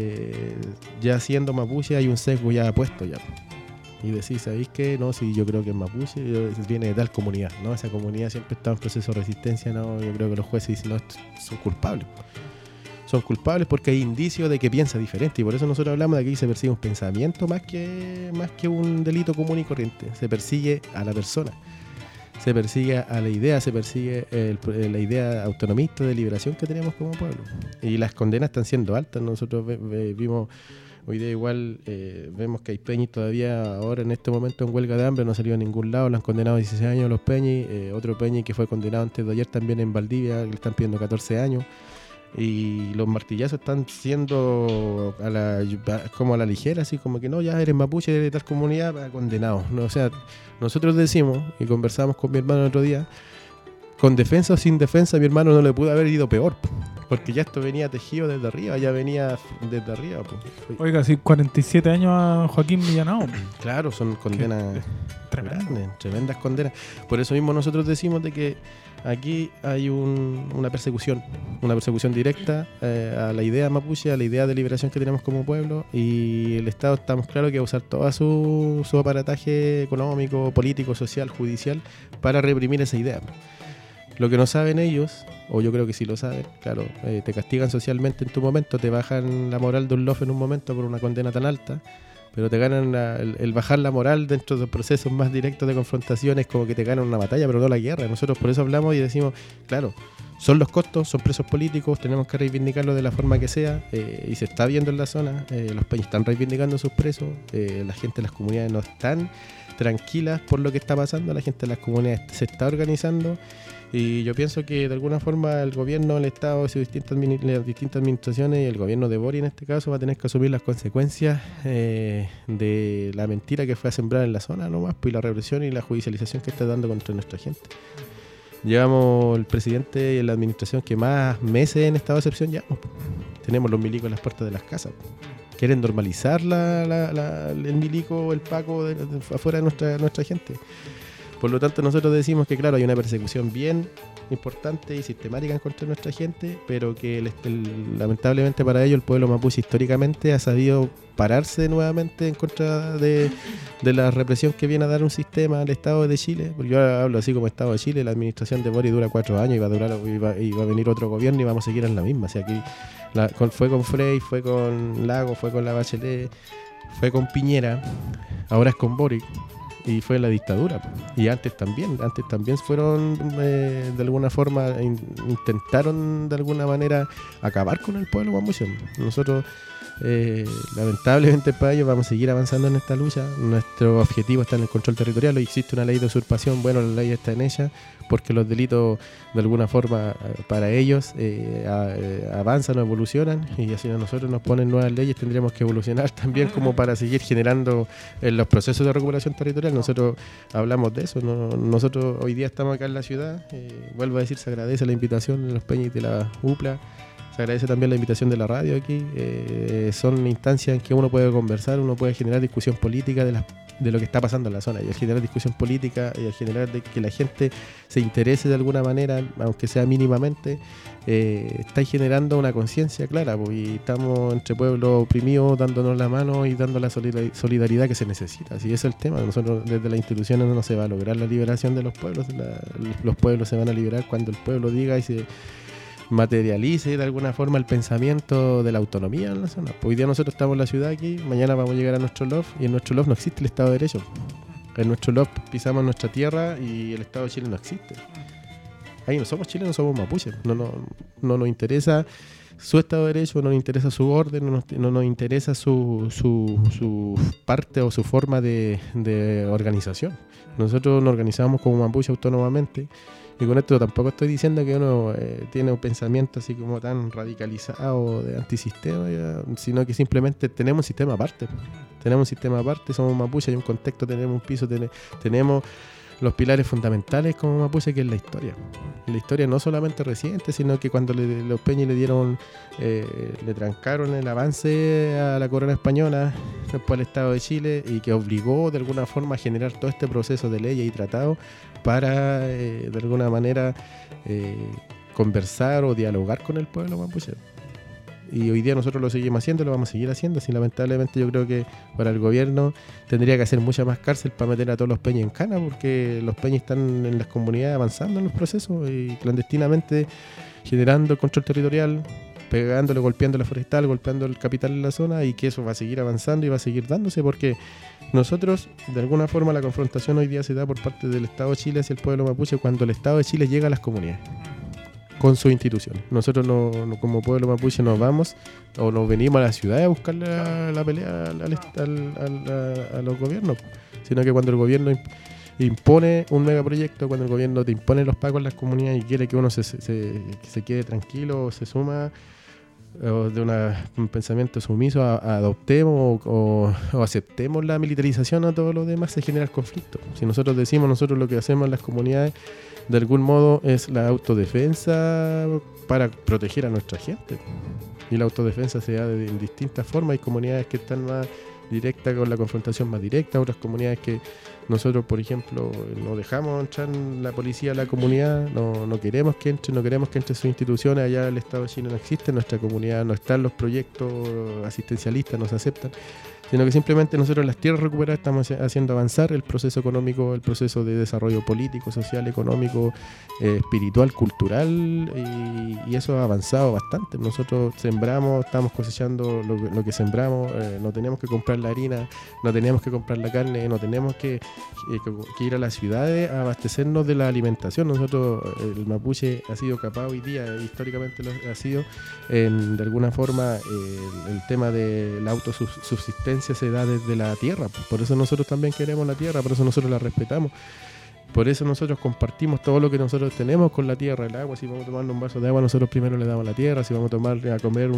ya siendo mapuche hay un sesgo ya puesto ya. Y decís, ¿sabéis qué? No, si yo creo que es mapuche, viene de tal comunidad, ¿no? Esa comunidad siempre está en proceso de resistencia, ¿no? Yo creo que los jueces dicen, no, son culpables. Son culpables porque hay indicios de que piensa diferente, y por eso nosotros hablamos de que aquí se persigue un pensamiento más que un delito común y corriente. Se persigue a la persona, se persigue a la idea, se persigue la idea autonomista de liberación que tenemos como pueblo. Y las condenas están siendo altas. Nosotros vimos... Hoy día igual vemos que hay peñis todavía ahora en este momento en huelga de hambre, no ha salido a ningún lado, le han condenado 16 años a los peñis, otro peñi que fue condenado antes de ayer también en Valdivia, le están pidiendo 14 años, y los martillazos están siendo como a la ligera, así como que no, ya eres mapuche de tal comunidad, condenado, ¿no? O sea, nosotros decimos, y conversamos con mi hermano el otro día, con defensa o sin defensa, mi hermano no le pudo haber ido peor, porque ya esto venía tejido desde arriba, ya venía desde arriba. Pues. Oiga, sí, 47 años a Joaquín Millanao. Claro, son condenas grandes, tremendas condenas. Por eso mismo nosotros decimos de que aquí hay una persecución directa a la idea mapuche, a la idea de liberación que tenemos como pueblo, y el Estado estamos claros que va a usar todo su aparataje económico, político, social, judicial para reprimir esa idea. Lo que no saben ellos, o yo creo que sí lo saben, claro, te castigan socialmente en tu momento, te bajan la moral de un lofe en un momento por una condena tan alta, pero te ganan el bajar la moral dentro de los procesos más directos de confrontación, es como que te ganan una batalla, pero no la guerra. Nosotros por eso hablamos y decimos, claro, son los costos, son presos políticos, tenemos que reivindicarlo de la forma que sea, y se está viendo en la zona, los peñas están reivindicando sus presos, la gente de las comunidades no están tranquilas por lo que está pasando, la gente de las comunidades se está organizando. Y yo pienso que de alguna forma el gobierno, el Estado, las distintas administraciones y el gobierno de Boric en este caso va a tener que asumir las consecuencias de la mentira que fue a sembrar en la zona nomás, pues, y la represión y la judicialización que está dando contra nuestra gente. Llevamos el presidente y la administración que más meses en estado de excepción llevamos. Tenemos los milicos en las puertas de las casas. Quieren normalizar el milico, el paco afuera de nuestra gente. Por lo tanto, nosotros decimos que, claro, hay una persecución bien importante y sistemática en contra de nuestra gente, pero que lamentablemente para ello el pueblo mapuche históricamente ha sabido pararse nuevamente en contra de la represión que viene a dar un sistema al Estado de Chile. Porque yo hablo así como Estado de Chile, la administración de Boric dura 4 años y va a venir otro gobierno y vamos a seguir en la misma. O sea, aquí fue con Frey, fue con Lago, fue con la Bachelet, fue con Piñera, ahora es con Boric. Y fue la dictadura. Y antes también fueron, de alguna forma, intentaron de alguna manera acabar con el pueblo mapuche. Nosotros, lamentablemente para ellos, vamos a seguir avanzando en esta lucha. Nuestro objetivo está en el control territorial. Hoy existe una ley de usurpación, bueno, la ley está en ella, porque los delitos, de alguna forma, para ellos, avanzan o evolucionan, y así a nosotros nos ponen nuevas leyes, tendríamos que evolucionar también como para seguir generando los procesos de recuperación territorial. Nosotros hablamos de eso, nosotros hoy día estamos acá en la ciudad, vuelvo a decir, se agradece la invitación de los peñis de la UPLA, Se agradece también la invitación de la radio aquí. Son instancias en que uno puede conversar, uno puede generar discusión política de lo que está pasando en la zona, y al generar discusión política y al generar de que la gente se interese de alguna manera, aunque sea mínimamente, está generando una conciencia clara, pues, y estamos entre pueblos oprimidos dándonos la mano y dando la solidaridad que se necesita. Así es el tema. Nosotros desde las instituciones no se va a lograr la liberación de los pueblos. Los pueblos se van a liberar cuando el pueblo diga y se materialice de alguna forma el pensamiento de la autonomía en la zona. Hoy día nosotros estamos en la ciudad aquí, mañana vamos a llegar a nuestro loft, y en nuestro loft no existe el Estado de Derecho. En nuestro loft pisamos nuestra tierra y el Estado de Chile no existe. Ahí no somos chilenos, somos mapuches. No nos interesa su Estado de Derecho, no nos interesa su orden, no nos interesa su parte o su forma de organización. Nosotros nos organizamos como mapuche autónomamente. Y con esto tampoco estoy diciendo que uno tiene un pensamiento así como tan radicalizado de antisistema, sino que simplemente tenemos un sistema aparte. Tenemos un sistema aparte, somos mapuche, hay un contexto, tenemos un piso, tenemos los pilares fundamentales como mapuche, que es la historia. Y la historia no solamente reciente, sino que cuando los Peñis le trancaron el avance a la corona española, después al Estado de Chile, y que obligó de alguna forma a generar todo este proceso de leyes y tratados para de alguna manera conversar o dialogar con el pueblo mapuche. Y hoy día nosotros lo seguimos haciendo, lo vamos a seguir haciendo. Así, lamentablemente yo creo que para el gobierno tendría que hacer mucha más cárcel para meter a todos los peñas en cana, porque los peñas están en las comunidades avanzando en los procesos y clandestinamente generando el control territorial, pegándole, golpeando la forestal, golpeando el capital en la zona, y que eso va a seguir avanzando y va a seguir dándose, porque nosotros, de alguna forma, la confrontación hoy día se da por parte del Estado de Chile hacia el pueblo mapuche cuando el Estado de Chile llega a las comunidades con sus instituciones. Nosotros no, como pueblo mapuche nos vamos o nos venimos a la ciudad a buscar la pelea a los gobiernos, sino que cuando el gobierno impone un megaproyecto, cuando el gobierno te impone los pagos en las comunidades y quiere que uno se quede tranquilo o se suma o de un pensamiento sumiso, adoptemos o aceptemos la militarización a todo lo demás, se genera el conflicto. Si nosotros decimos, nosotros lo que hacemos en las comunidades de algún modo es la autodefensa para proteger a nuestra gente, y la autodefensa se da en distintas formas. Hay comunidades que están más directas, con la confrontación más directa, otras comunidades que nosotros, por ejemplo, no dejamos entrar la policía a la comunidad, no queremos que entre sus instituciones. Allá el Estado de Chile no existe, en nuestra comunidad no están los proyectos asistencialistas, no se aceptan, sino que simplemente nosotros en las tierras recuperadas estamos haciendo avanzar el proceso económico, el proceso de desarrollo político, social, económico, espiritual, cultural, y eso ha avanzado bastante. Nosotros sembramos, estamos cosechando lo que sembramos, no tenemos que comprar la harina, no tenemos que comprar la carne, no tenemos que ir a las ciudades a abastecernos de la alimentación. Nosotros, el mapuche ha sido capaz hoy día, históricamente ha sido, de alguna forma, el tema de la autosubsistencia se da desde la tierra. Por eso nosotros también queremos la tierra, por eso nosotros la respetamos, por eso nosotros compartimos todo lo que nosotros tenemos con la tierra, el agua. Si vamos a tomar un vaso de agua, nosotros primero le damos la tierra. Si vamos a comer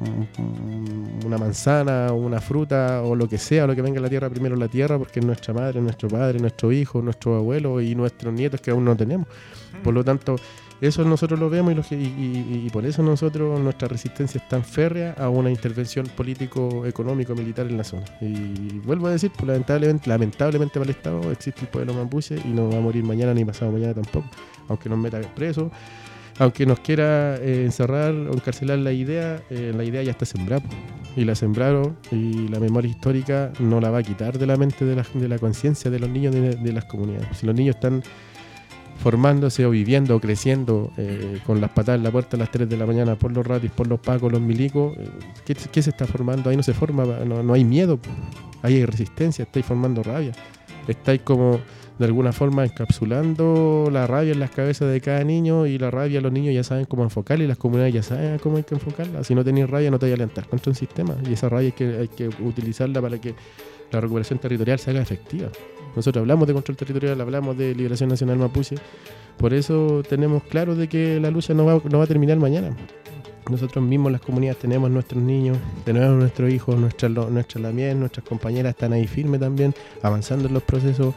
una manzana o una fruta o lo que sea, lo que venga de la tierra, primero la tierra, porque es nuestra madre, nuestro padre, nuestro hijo, nuestro abuelo y nuestros nietos que aún no tenemos. Por lo tanto, eso nosotros lo vemos y por eso nuestra resistencia es tan férrea a una intervención político, económico, militar en la zona. Y vuelvo a decir, pues, lamentablemente para el Estado existe el pueblo mapuche y no va a morir mañana ni pasado mañana tampoco, aunque nos meta presos, aunque nos quiera encerrar o encarcelar la idea ya está sembrada, y la sembraron, y la memoria histórica no la va a quitar de la mente, de la conciencia de los niños de las comunidades. Si los niños están formándose o viviendo o creciendo con las patadas en la puerta a las 3 de la mañana por los ratis, por los pacos, los milicos, ¿qué se está formando? Ahí no se forma, no hay miedo, ahí hay resistencia, estáis formando rabia, estáis como de alguna forma encapsulando la rabia en las cabezas de cada niño, y la rabia los niños ya saben cómo enfocarla y las comunidades ya saben cómo hay que enfocarla. Si no tenéis rabia no te vais a alentar contra un sistema, y esa rabia hay que utilizarla para que la recuperación territorial se haga efectiva. Nosotros hablamos de control territorial, hablamos de liberación nacional mapuche, por eso tenemos claro de que la lucha no va a terminar mañana. Nosotros mismos, las comunidades, tenemos nuestros niños, tenemos nuestros hijos, nuestras lamien, nuestras compañeras están ahí firmes también, avanzando en los procesos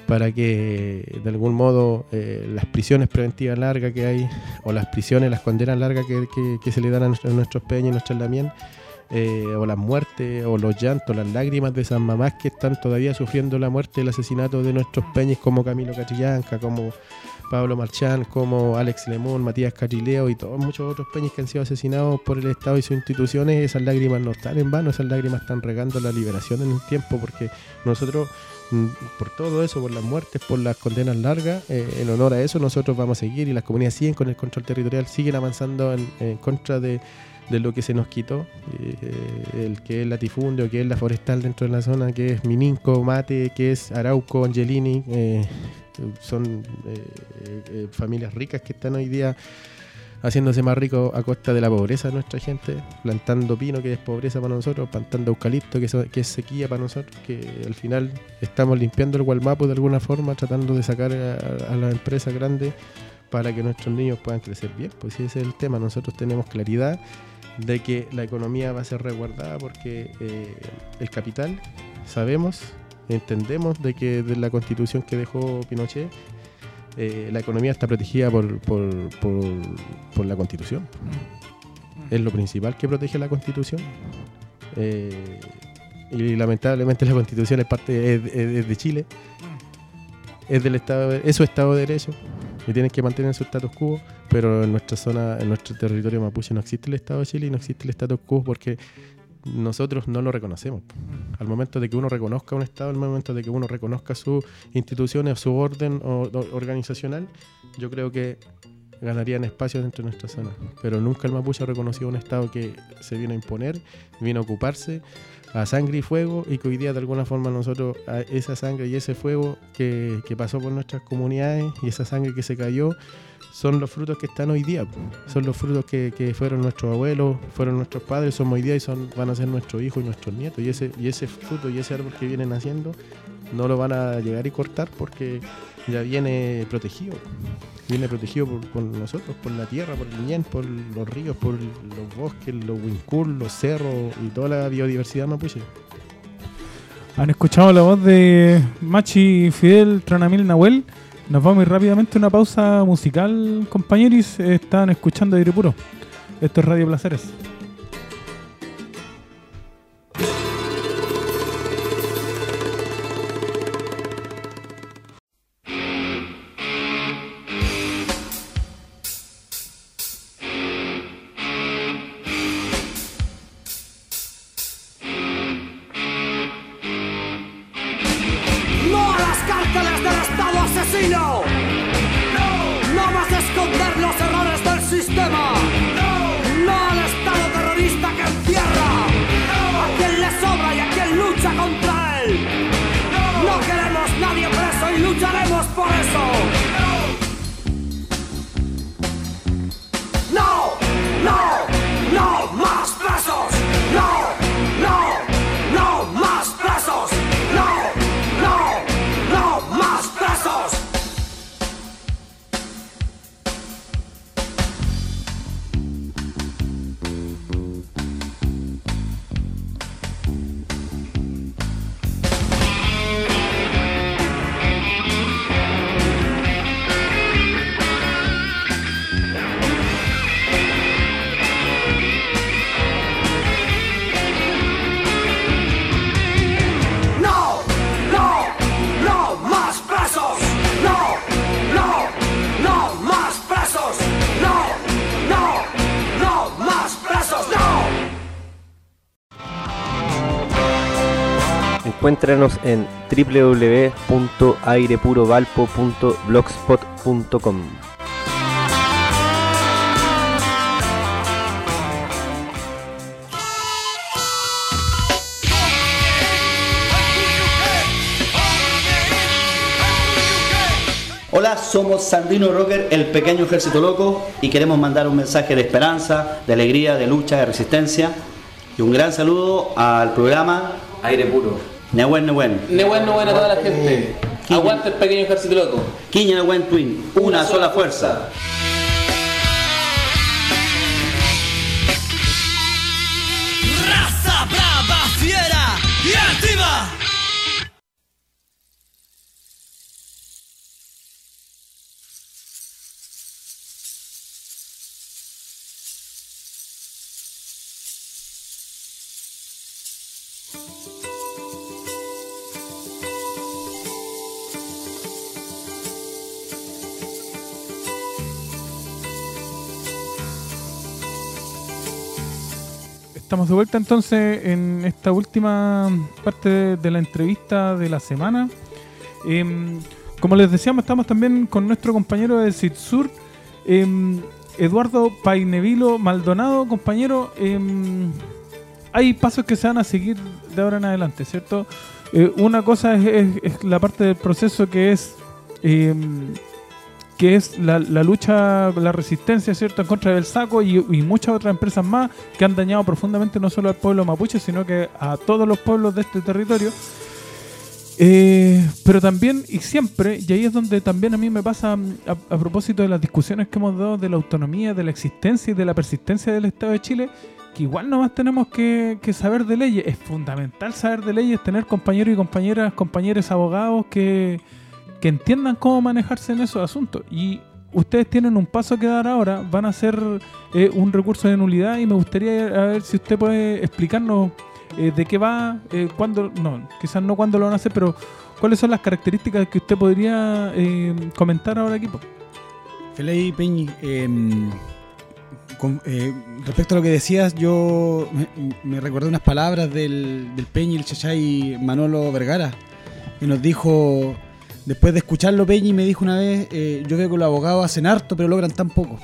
para que de algún modo las prisiones preventivas largas que hay, o las prisiones, las condenas largas que se le dan a nuestros peñas y nuestras lamien, o las muertes, o los llantos, las lágrimas de esas mamás que están todavía sufriendo la muerte y el asesinato de nuestros peñas, como Camilo Catrillanca, como Pablo Marchán, como Alex Lemón, Matías Catrileo y todos muchos otros peñas que han sido asesinados por el Estado y sus instituciones. Esas lágrimas no están en vano, esas lágrimas están regando la liberación en un tiempo, porque nosotros, por todo eso, por las muertes, por las condenas largas, en honor a eso nosotros vamos a seguir, y las comunidades siguen con el control territorial, siguen avanzando en contra de lo que se nos quitó, el que es latifundio, que es la forestal dentro de la zona, que es Miminco, Mate, que es Arauco, Angelini. Son familias ricas que están hoy día haciéndose más ricos a costa de la pobreza de nuestra gente, plantando pino, que es pobreza para nosotros, plantando eucalipto, que es sequía para nosotros, que al final estamos limpiando el Gualmapu de alguna forma, tratando de sacar a las empresas grandes para que nuestros niños puedan crecer bien. Pues ese es el tema. Nosotros tenemos claridad de que la economía va a ser resguardada, porque el capital, sabemos, entendemos de que de la constitución que dejó Pinochet, la economía está protegida por la constitución. Es lo principal que protege la constitución, y lamentablemente la constitución es parte es de Chile, es del Estado, es su Estado de Derecho, y tienen que mantener su status quo. Pero en nuestra zona, en nuestro territorio mapuche, no existe el Estado de Chile y no existe el status quo, porque nosotros no lo reconocemos. Al momento de que uno reconozca un Estado, al momento de que uno reconozca sus instituciones o su orden organizacional, yo creo que ganarían espacio dentro de nuestra zona. Pero nunca el mapuche ha reconocido un Estado que se vino a imponer, vino a ocuparse a sangre y fuego, y que hoy día de alguna forma nosotros, a esa sangre y ese fuego que pasó por nuestras comunidades, y esa sangre que se cayó, son los frutos que están hoy día, son los frutos que fueron nuestros abuelos, fueron nuestros padres, somos hoy día, y van a ser nuestros hijos y nuestros nietos, y ese fruto y ese árbol que vienen naciendo no lo van a llegar y cortar, porque ya viene protegido por nosotros, por la tierra, por el ñen, por los ríos, por los bosques, los huincul, los cerros y toda la biodiversidad mapuche. Han escuchado la voz de Machi Fidel Tronamil Nahuel. Nos vamos a ir rápidamente a una pausa musical, compañeros. Están escuchando Aire Puro. Esto es Radio Placeres. Encuéntranos en www.airepurovalpo.blogspot.com. Hola, somos Sandino Rocker, el pequeño ejército loco, y queremos mandar un mensaje de esperanza, de alegría, de lucha, de resistencia, y un gran saludo al programa Aire Puro. Nehuen Nehuen a toda la gente. Aguante el pequeño ejército loco. Quiña Nehuen Twin, una sola fuerza. Raza brava, fiera y activa. Estamos de vuelta entonces en esta última parte de la entrevista de la semana. Como les decíamos, estamos también con nuestro compañero del CITSUR, Eduardo Painevilo Maldonado. Compañero, hay pasos que se van a seguir de ahora en adelante, ¿cierto? Una cosa es la parte del proceso que es la lucha, la resistencia, ¿cierto?, en contra del saco y muchas otras empresas más que han dañado profundamente no solo al pueblo mapuche, sino que a todos los pueblos de este territorio. Pero también y siempre, y ahí es donde también a mí me pasa a propósito de las discusiones que hemos dado de la autonomía, de la existencia y de la persistencia del Estado de Chile, que igual nomás tenemos que saber de leyes. Es fundamental saber de leyes, tener compañeros y compañeros abogados que entiendan cómo manejarse en esos asuntos. Y ustedes tienen un paso que dar ahora, van a hacer un recurso de nulidad, y me gustaría ver si usted puede explicarnos de qué va, cuándo, no, quizás no cuándo lo van a hacer, pero cuáles son las características que usted podría comentar ahora aquí. Feley Peñi, respecto a lo que decías, yo me recordé unas palabras del Peñi, el Chachay Manolo Vergara, que nos dijo, después de escucharlo, Peñi me dijo una vez, yo veo que los abogados hacen harto pero logran tan poco.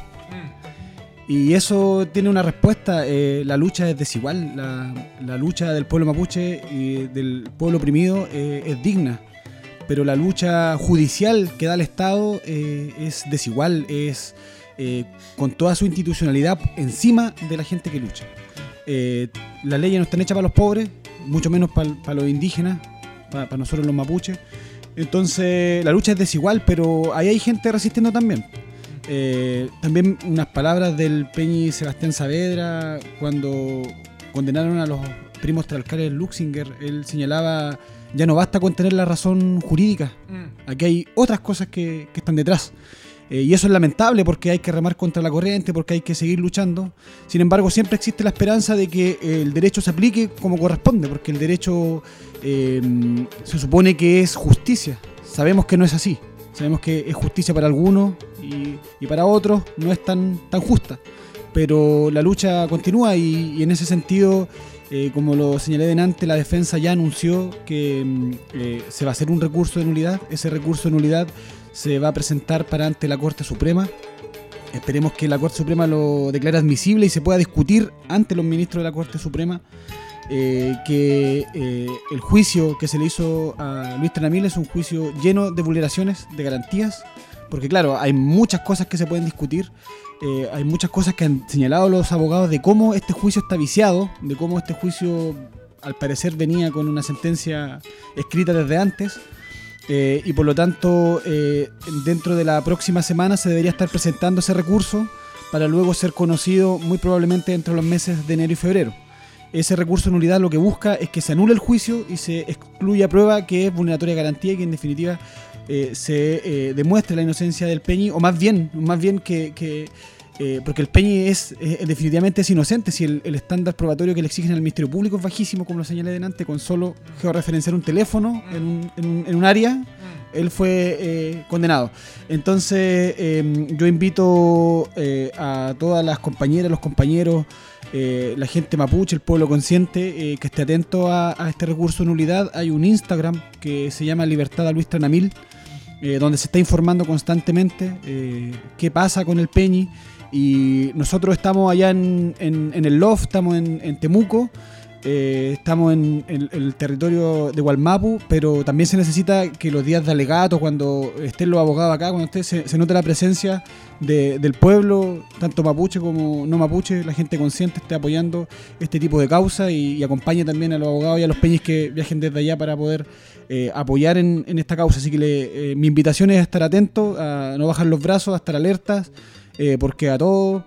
Y eso tiene una respuesta. La lucha es desigual, la lucha del pueblo mapuche y del pueblo oprimido es digna, pero la lucha judicial que da el Estado es desigual, es con toda su institucionalidad encima de la gente que lucha. Las leyes no están hechas para los pobres, mucho menos para los indígenas, para nosotros los mapuches. Entonces la lucha es desigual, pero ahí hay gente resistiendo también. También unas palabras del Peñi Sebastián Saavedra cuando condenaron a los primos tralcales Luxinger. Él señalaba, ya no basta con tener la razón jurídica, aquí hay otras cosas que están detrás. Y eso es lamentable porque hay que remar contra la corriente, porque hay que seguir luchando. Sin embargo, siempre existe la esperanza de que el derecho se aplique como corresponde, porque el derecho se supone que es justicia. Sabemos que no es así. Sabemos que es justicia para algunos y para otros no es tan justa. Pero la lucha continúa y en ese sentido, como lo señalé delante, la defensa ya anunció que se va a hacer un recurso de nulidad. Ese recurso de nulidad se va a presentar para ante la Corte Suprema. Esperemos que la Corte Suprema lo declare admisible y se pueda discutir ante los ministros de la Corte Suprema que el juicio que se le hizo a Luis Tranamil es un juicio lleno de vulneraciones de garantías, porque claro, hay muchas cosas que se pueden discutir, hay muchas cosas que han señalado los abogados de cómo este juicio está viciado, de cómo este juicio al parecer venía con una sentencia escrita desde antes, y por lo tanto dentro de la próxima semana se debería estar presentando ese recurso para luego ser conocido muy probablemente entre los meses de enero y febrero. Ese recurso de nulidad lo que busca es que se anule el juicio y se excluya prueba que es vulneratoria de garantía y que en definitiva se demuestre la inocencia del Peñi, o más bien que porque el Peñi definitivamente es inocente, si el estándar probatorio que le exigen al Ministerio Público es bajísimo, como lo señalé delante, con solo georreferenciar un teléfono en un área, él fue condenado. Entonces yo invito a todas las compañeras, los compañeros, la gente mapuche, el pueblo consciente, que esté atento a este recurso de nulidad. Hay un Instagram que se llama Libertad a Luis Tranamil, donde se está informando constantemente qué pasa con el Peñi. Y nosotros estamos allá en el LOF, estamos en Temuco, estamos en el territorio de Gualmapu, pero también se necesita que los días de alegato, cuando estén los abogados acá, cuando se note la presencia del pueblo, tanto mapuche como no mapuche, la gente consciente esté apoyando este tipo de causa y acompañe también a los abogados y a los peñis que viajen desde allá para poder apoyar en esta causa. Así que mi invitación es a estar atento, a no bajar los brazos, a estar alertas, porque a todos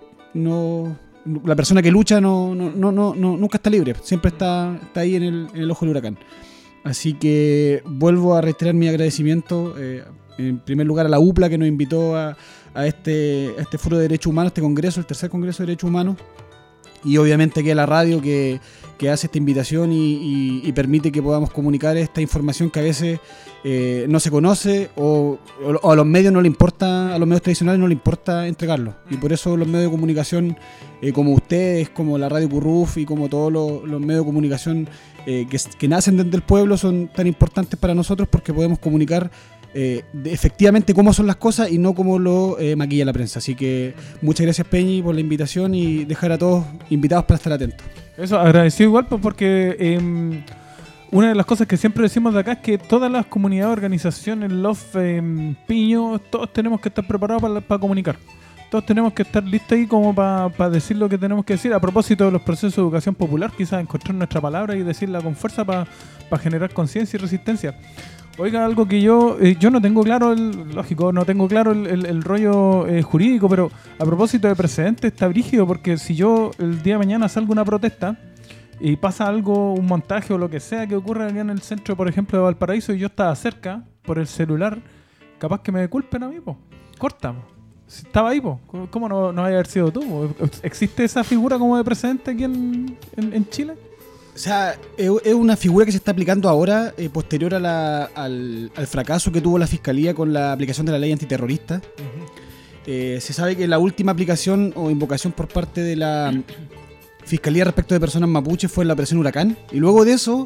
la persona que lucha nunca está libre, siempre está ahí en el ojo del huracán. Así que vuelvo a reiterar mi agradecimiento en primer lugar a la UPLA, que nos invitó a este foro de derechos humanos, este congreso, el tercer congreso de derechos humanos, y obviamente aquí a la radio que hace esta invitación y permite que podamos comunicar esta información que a veces no se conoce o a los medios no le importa, a los medios tradicionales no le importa entregarlo. Y por eso los medios de comunicación como ustedes, como la Radio Curruf y como todos los medios de comunicación que nacen desde el pueblo son tan importantes para nosotros, porque podemos comunicar efectivamente cómo son las cosas y no como lo maquilla la prensa. Así que muchas gracias, Peñi, por la invitación y dejar a todos invitados para estar atentos. Eso, agradecido igual, pues, porque una de las cosas que siempre decimos de acá es que todas las comunidades, organizaciones, LOF, Piño, todos tenemos que estar preparados para comunicar. Todos tenemos que estar listos ahí como para decir lo que tenemos que decir. A propósito de los procesos de educación popular, quizás encontrar nuestra palabra y decirla con fuerza para generar conciencia y resistencia. Oiga, algo que yo no tengo claro, no tengo claro el rollo jurídico, pero a propósito de precedentes está brígido, porque si yo el día de mañana salgo a una protesta y pasa algo, un montaje o lo que sea que ocurra allá en el centro, por ejemplo, de Valparaíso, y yo estaba cerca por el celular, capaz que me culpen a mí, po. Corta, po. Si estaba ahí, po. ¿Cómo no vaya a haber sido tú, po? ¿Existe esa figura como de precedente aquí en Chile? O sea, es una figura que se está aplicando ahora, posterior al fracaso que tuvo la Fiscalía con la aplicación de la ley antiterrorista. Se sabe que la última aplicación o invocación por parte de la Fiscalía respecto de personas mapuches fue en la Operación Huracán. Y luego de eso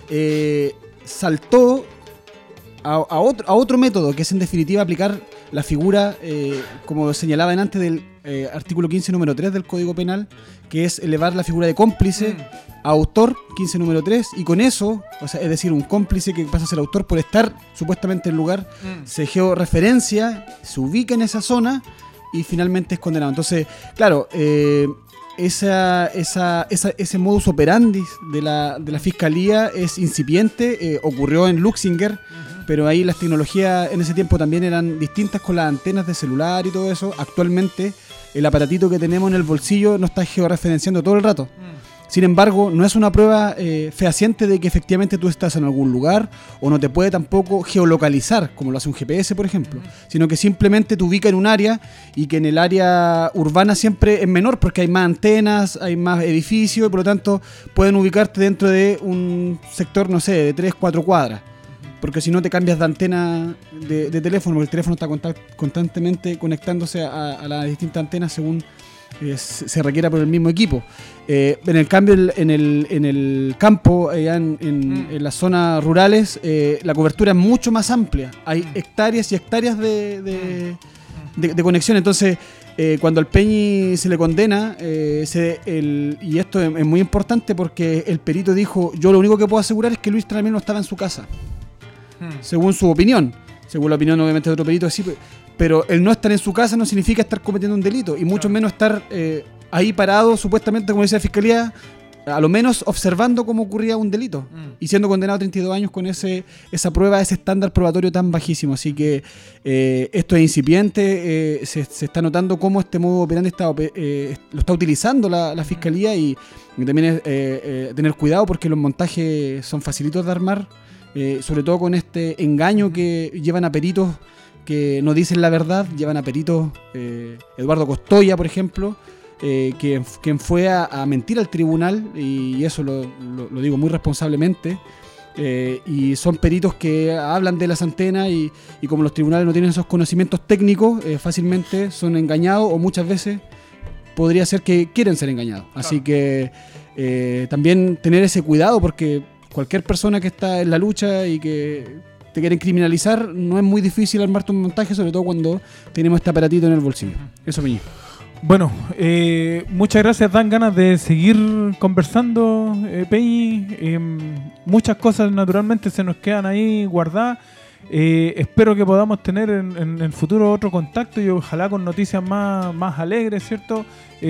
saltó a otro método, que es en definitiva aplicar la figura, como señalaba antes, del artículo 15, número 3 del Código Penal, que es elevar la figura de cómplice a autor, 15, número 3, y con eso, o sea, es decir, un cómplice que pasa a ser autor por estar supuestamente en el lugar, se georreferencia, se ubica en esa zona y finalmente es condenado. Entonces, claro, ese modus operandi de la Fiscalía es incipiente, ocurrió en Luxinger, pero ahí las tecnologías en ese tiempo también eran distintas con las antenas de celular y todo eso. Actualmente el aparatito que tenemos en el bolsillo nos está georreferenciando todo el rato. Sin embargo, no es una prueba fehaciente de que efectivamente tú estás en algún lugar, o no te puede tampoco geolocalizar, como lo hace un GPS, por ejemplo, sino que simplemente te ubica en un área, y que en el área urbana siempre es menor porque hay más antenas, hay más edificios, y por lo tanto pueden ubicarte dentro de un sector, no sé, de 3, 4 cuadras. Porque si no te cambias de antena de teléfono, porque el teléfono está constantemente conectándose a las distintas antenas según se requiera por el mismo equipo. En el cambio, en el campo, allá en las zonas rurales, la cobertura es mucho más amplia. Hay hectáreas y hectáreas de conexión. Entonces, cuando al Peñi se le condena, y esto es muy importante porque el perito dijo: yo lo único que puedo asegurar es que Luis Tramil no estaba en su casa. Según su opinión. Según la opinión, obviamente, de otro perito, sí, pero el no estar en su casa no significa estar cometiendo un delito, y mucho menos estar ahí parado, supuestamente, como dice la Fiscalía, a lo menos observando cómo ocurría un delito, y siendo condenado a 32 años con esa prueba, ese estándar probatorio tan bajísimo. Así que esto es incipiente, se está notando cómo este modo operandi lo está utilizando la Fiscalía, y también tener cuidado porque los montajes son facilitos de armar, sobre todo con este engaño que llevan a peritos que no dicen la verdad, llevan a peritos, Eduardo Costoya, por ejemplo, quien fue a mentir al tribunal, y eso lo digo muy responsablemente, y son peritos que hablan de las antenas, y como los tribunales no tienen esos conocimientos técnicos, fácilmente son engañados, o muchas veces podría ser que quieren ser engañados. Así que también tener ese cuidado, porque cualquier persona que está en la lucha y que te quieren criminalizar, no es muy difícil armarte un montaje, sobre todo cuando tenemos este aparatito en el bolsillo. Eso, Peñi. Bueno, muchas gracias. Dan ganas de seguir conversando, Peñi. Muchas cosas naturalmente se nos quedan ahí guardadas. Espero que podamos tener en el futuro otro contacto, y ojalá con noticias más alegres, ¿cierto?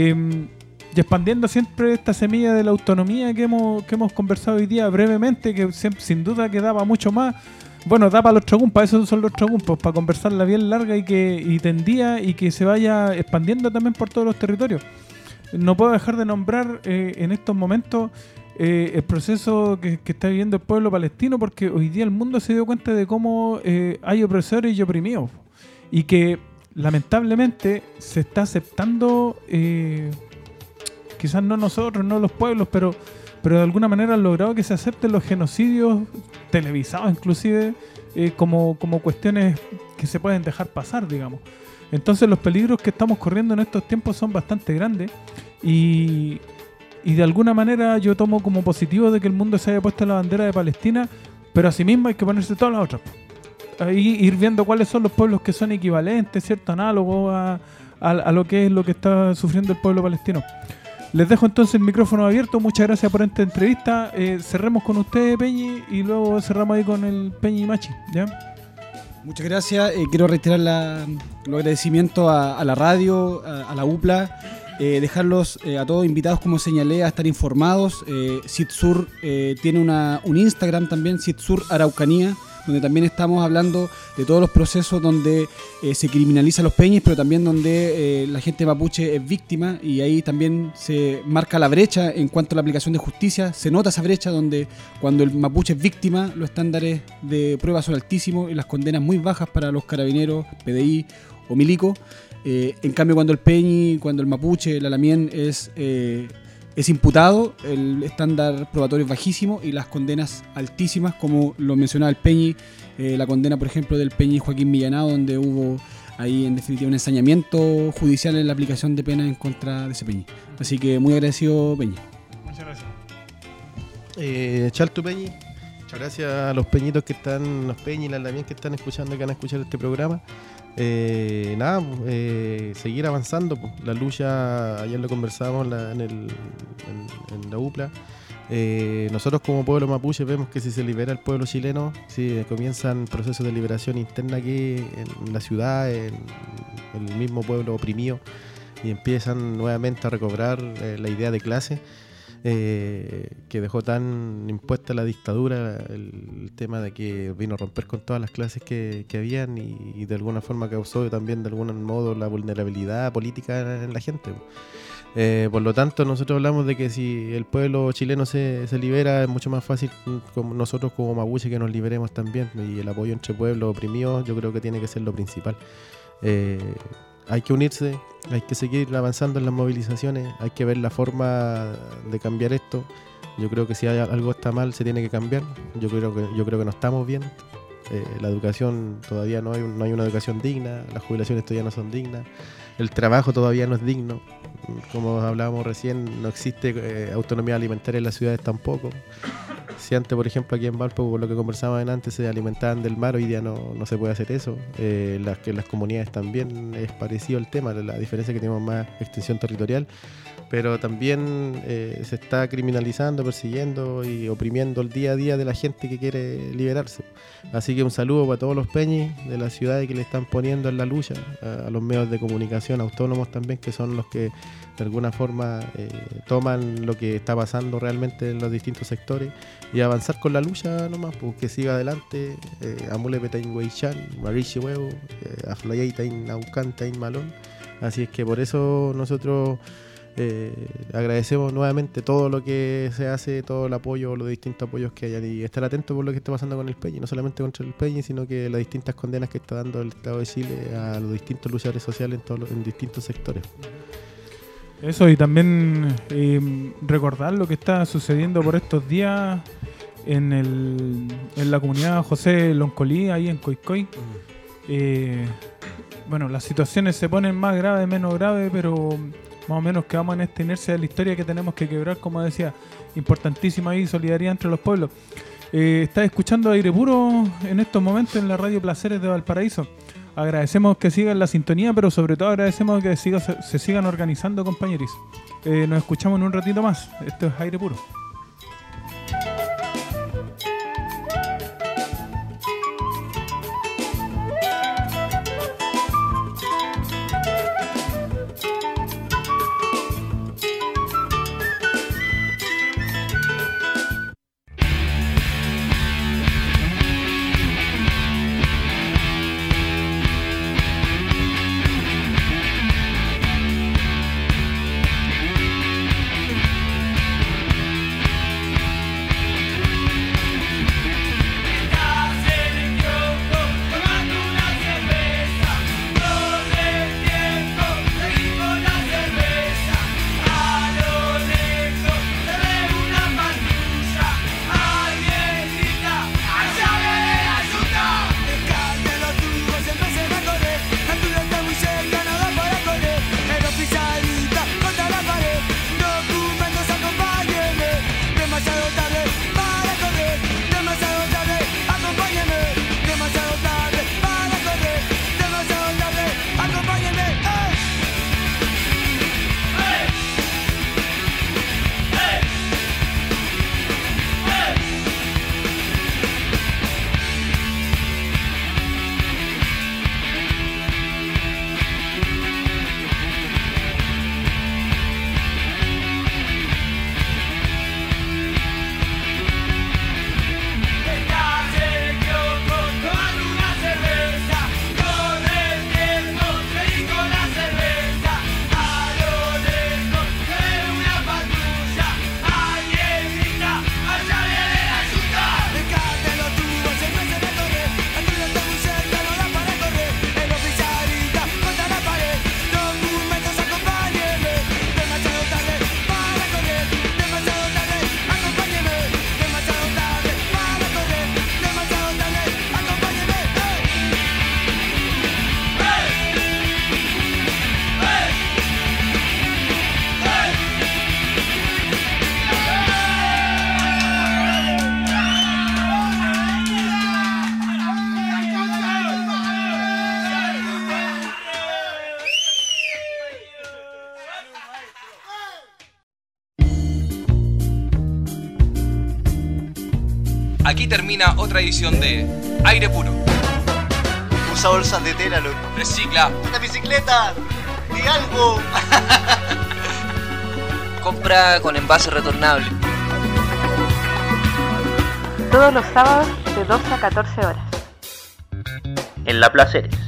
Y expandiendo siempre esta semilla de la autonomía que hemos conversado hoy día brevemente, que sin duda que daba mucho más. Bueno, da para los tragumpas, esos son los tragumpas, para conversarla bien larga y tendida, y que se vaya expandiendo también por todos los territorios. No puedo dejar de nombrar en estos momentos el proceso que está viviendo el pueblo palestino, porque hoy día el mundo se dio cuenta de cómo hay opresores y oprimidos, y que lamentablemente se está aceptando quizás no nosotros, no los pueblos, pero de alguna manera han logrado que se acepten los genocidios televisados inclusive como cuestiones que se pueden dejar pasar, digamos. Entonces los peligros que estamos corriendo en estos tiempos son bastante grandes y de alguna manera yo tomo como positivo de que el mundo se haya puesto la bandera de Palestina, pero asimismo hay que ponerse todas las otras. Ahí ir viendo cuáles son los pueblos que son equivalentes, ¿cierto? Análogos a lo que es lo que está sufriendo el pueblo palestino. Les dejo entonces el micrófono abierto. Muchas gracias por esta entrevista. Cerremos con usted, Peñi, y luego cerramos ahí con el Peñi y Machi, ¿ya? Muchas gracias. Quiero reiterar los agradecimientos a la radio, a la UPLA, dejarlos a todos invitados, como señalé, a estar informados. CITSUR tiene un Instagram también, CITSUR Araucanía, donde también estamos hablando de todos los procesos donde se criminaliza a los peñis, pero también donde la gente mapuche es víctima, y ahí también se marca la brecha en cuanto a la aplicación de justicia. Se nota esa brecha donde cuando el mapuche es víctima, los estándares de prueba son altísimos y las condenas muy bajas para los carabineros, PDI o milico. En cambio, cuando el peñi, cuando el mapuche, el alamien es imputado, el estándar probatorio es bajísimo y las condenas altísimas, como lo mencionaba el Peñi, la condena, por ejemplo, del Peñi Joaquín Millanado, donde hubo ahí en definitiva un ensañamiento judicial en la aplicación de pena en contra de ese Peñi. Así que muy agradecido, Peñi. Muchas gracias. Chaltu Peñi, muchas gracias a los peñitos que están, los peñis y las lamien que están escuchando, que van a escuchar este programa. Seguir avanzando, pues. La lucha, ayer lo conversábamos en la UPLA. Nosotros como pueblo mapuche vemos que si se libera el pueblo chileno, si comienzan procesos de liberación interna aquí en la ciudad, en el mismo pueblo oprimido, y empiezan nuevamente a recobrar la idea de clase que dejó tan impuesta la dictadura, el tema de que vino a romper con todas las clases que habían y de alguna forma causó también de algún modo la vulnerabilidad política en la gente. Por lo tanto, nosotros hablamos de que si el pueblo chileno se libera, es mucho más fácil como nosotros como mapuche que nos liberemos también, y el apoyo entre pueblos oprimidos yo creo que tiene que ser lo principal. Hay que unirse, hay que seguir avanzando en las movilizaciones, hay que ver la forma de cambiar esto. Yo creo que si algo está mal se tiene que cambiar. Yo creo que no estamos bien. La educación todavía no hay una educación digna, las jubilaciones todavía no son dignas, el trabajo todavía no es digno. Como hablábamos recién, no existe autonomía alimentaria en las ciudades tampoco. Si antes, por ejemplo, aquí en Valpo, por lo que conversábamos antes, se alimentaban del mar, hoy día no se puede hacer eso. Las comunidades también es parecido el tema, la diferencia es que tenemos más extensión territorial, pero también se está criminalizando, persiguiendo y oprimiendo el día a día de la gente que quiere liberarse. Así que un saludo para todos los peñis de la ciudad que le están poniendo en la lucha, a los medios de comunicación autónomos también, que son los que de alguna forma toman lo que está pasando realmente en los distintos sectores, y avanzar con la lucha nomás, pues, que siga adelante. Amule Petain Weichan, Marichi Huevo, Aflayatain Naucantain Malón. Así es que por eso nosotros agradecemos nuevamente todo lo que se hace, todo el apoyo, los distintos apoyos que hay, y estar atentos por lo que está pasando con el Peñi, no solamente contra el Peñi, sino que las distintas condenas que está dando el Estado de Chile a los distintos luchadores sociales en distintos sectores. Eso, y también recordar lo que está sucediendo por estos días en la comunidad José Loncolí, ahí en Coicoy. Bueno, las situaciones se ponen más graves, menos graves, pero más o menos que vamos en esta inercia de la historia que tenemos que quebrar, como decía, importantísima ahí, solidaridad entre los pueblos. Está escuchando Aire Puro en estos momentos en la radio Placeres de Valparaíso. Agradecemos que sigan la sintonía, pero sobre todo agradecemos que se sigan organizando, compañeros. Nos escuchamos en un ratito más. Esto es Aire Puro. Aquí termina otra edición de Aire Puro. Usa bolsas de tela, loco. Recicla. ¡Una bicicleta! ¡Di algo! Compra con envase retornable. Todos los sábados de 12 a 14 horas. En La Placeres.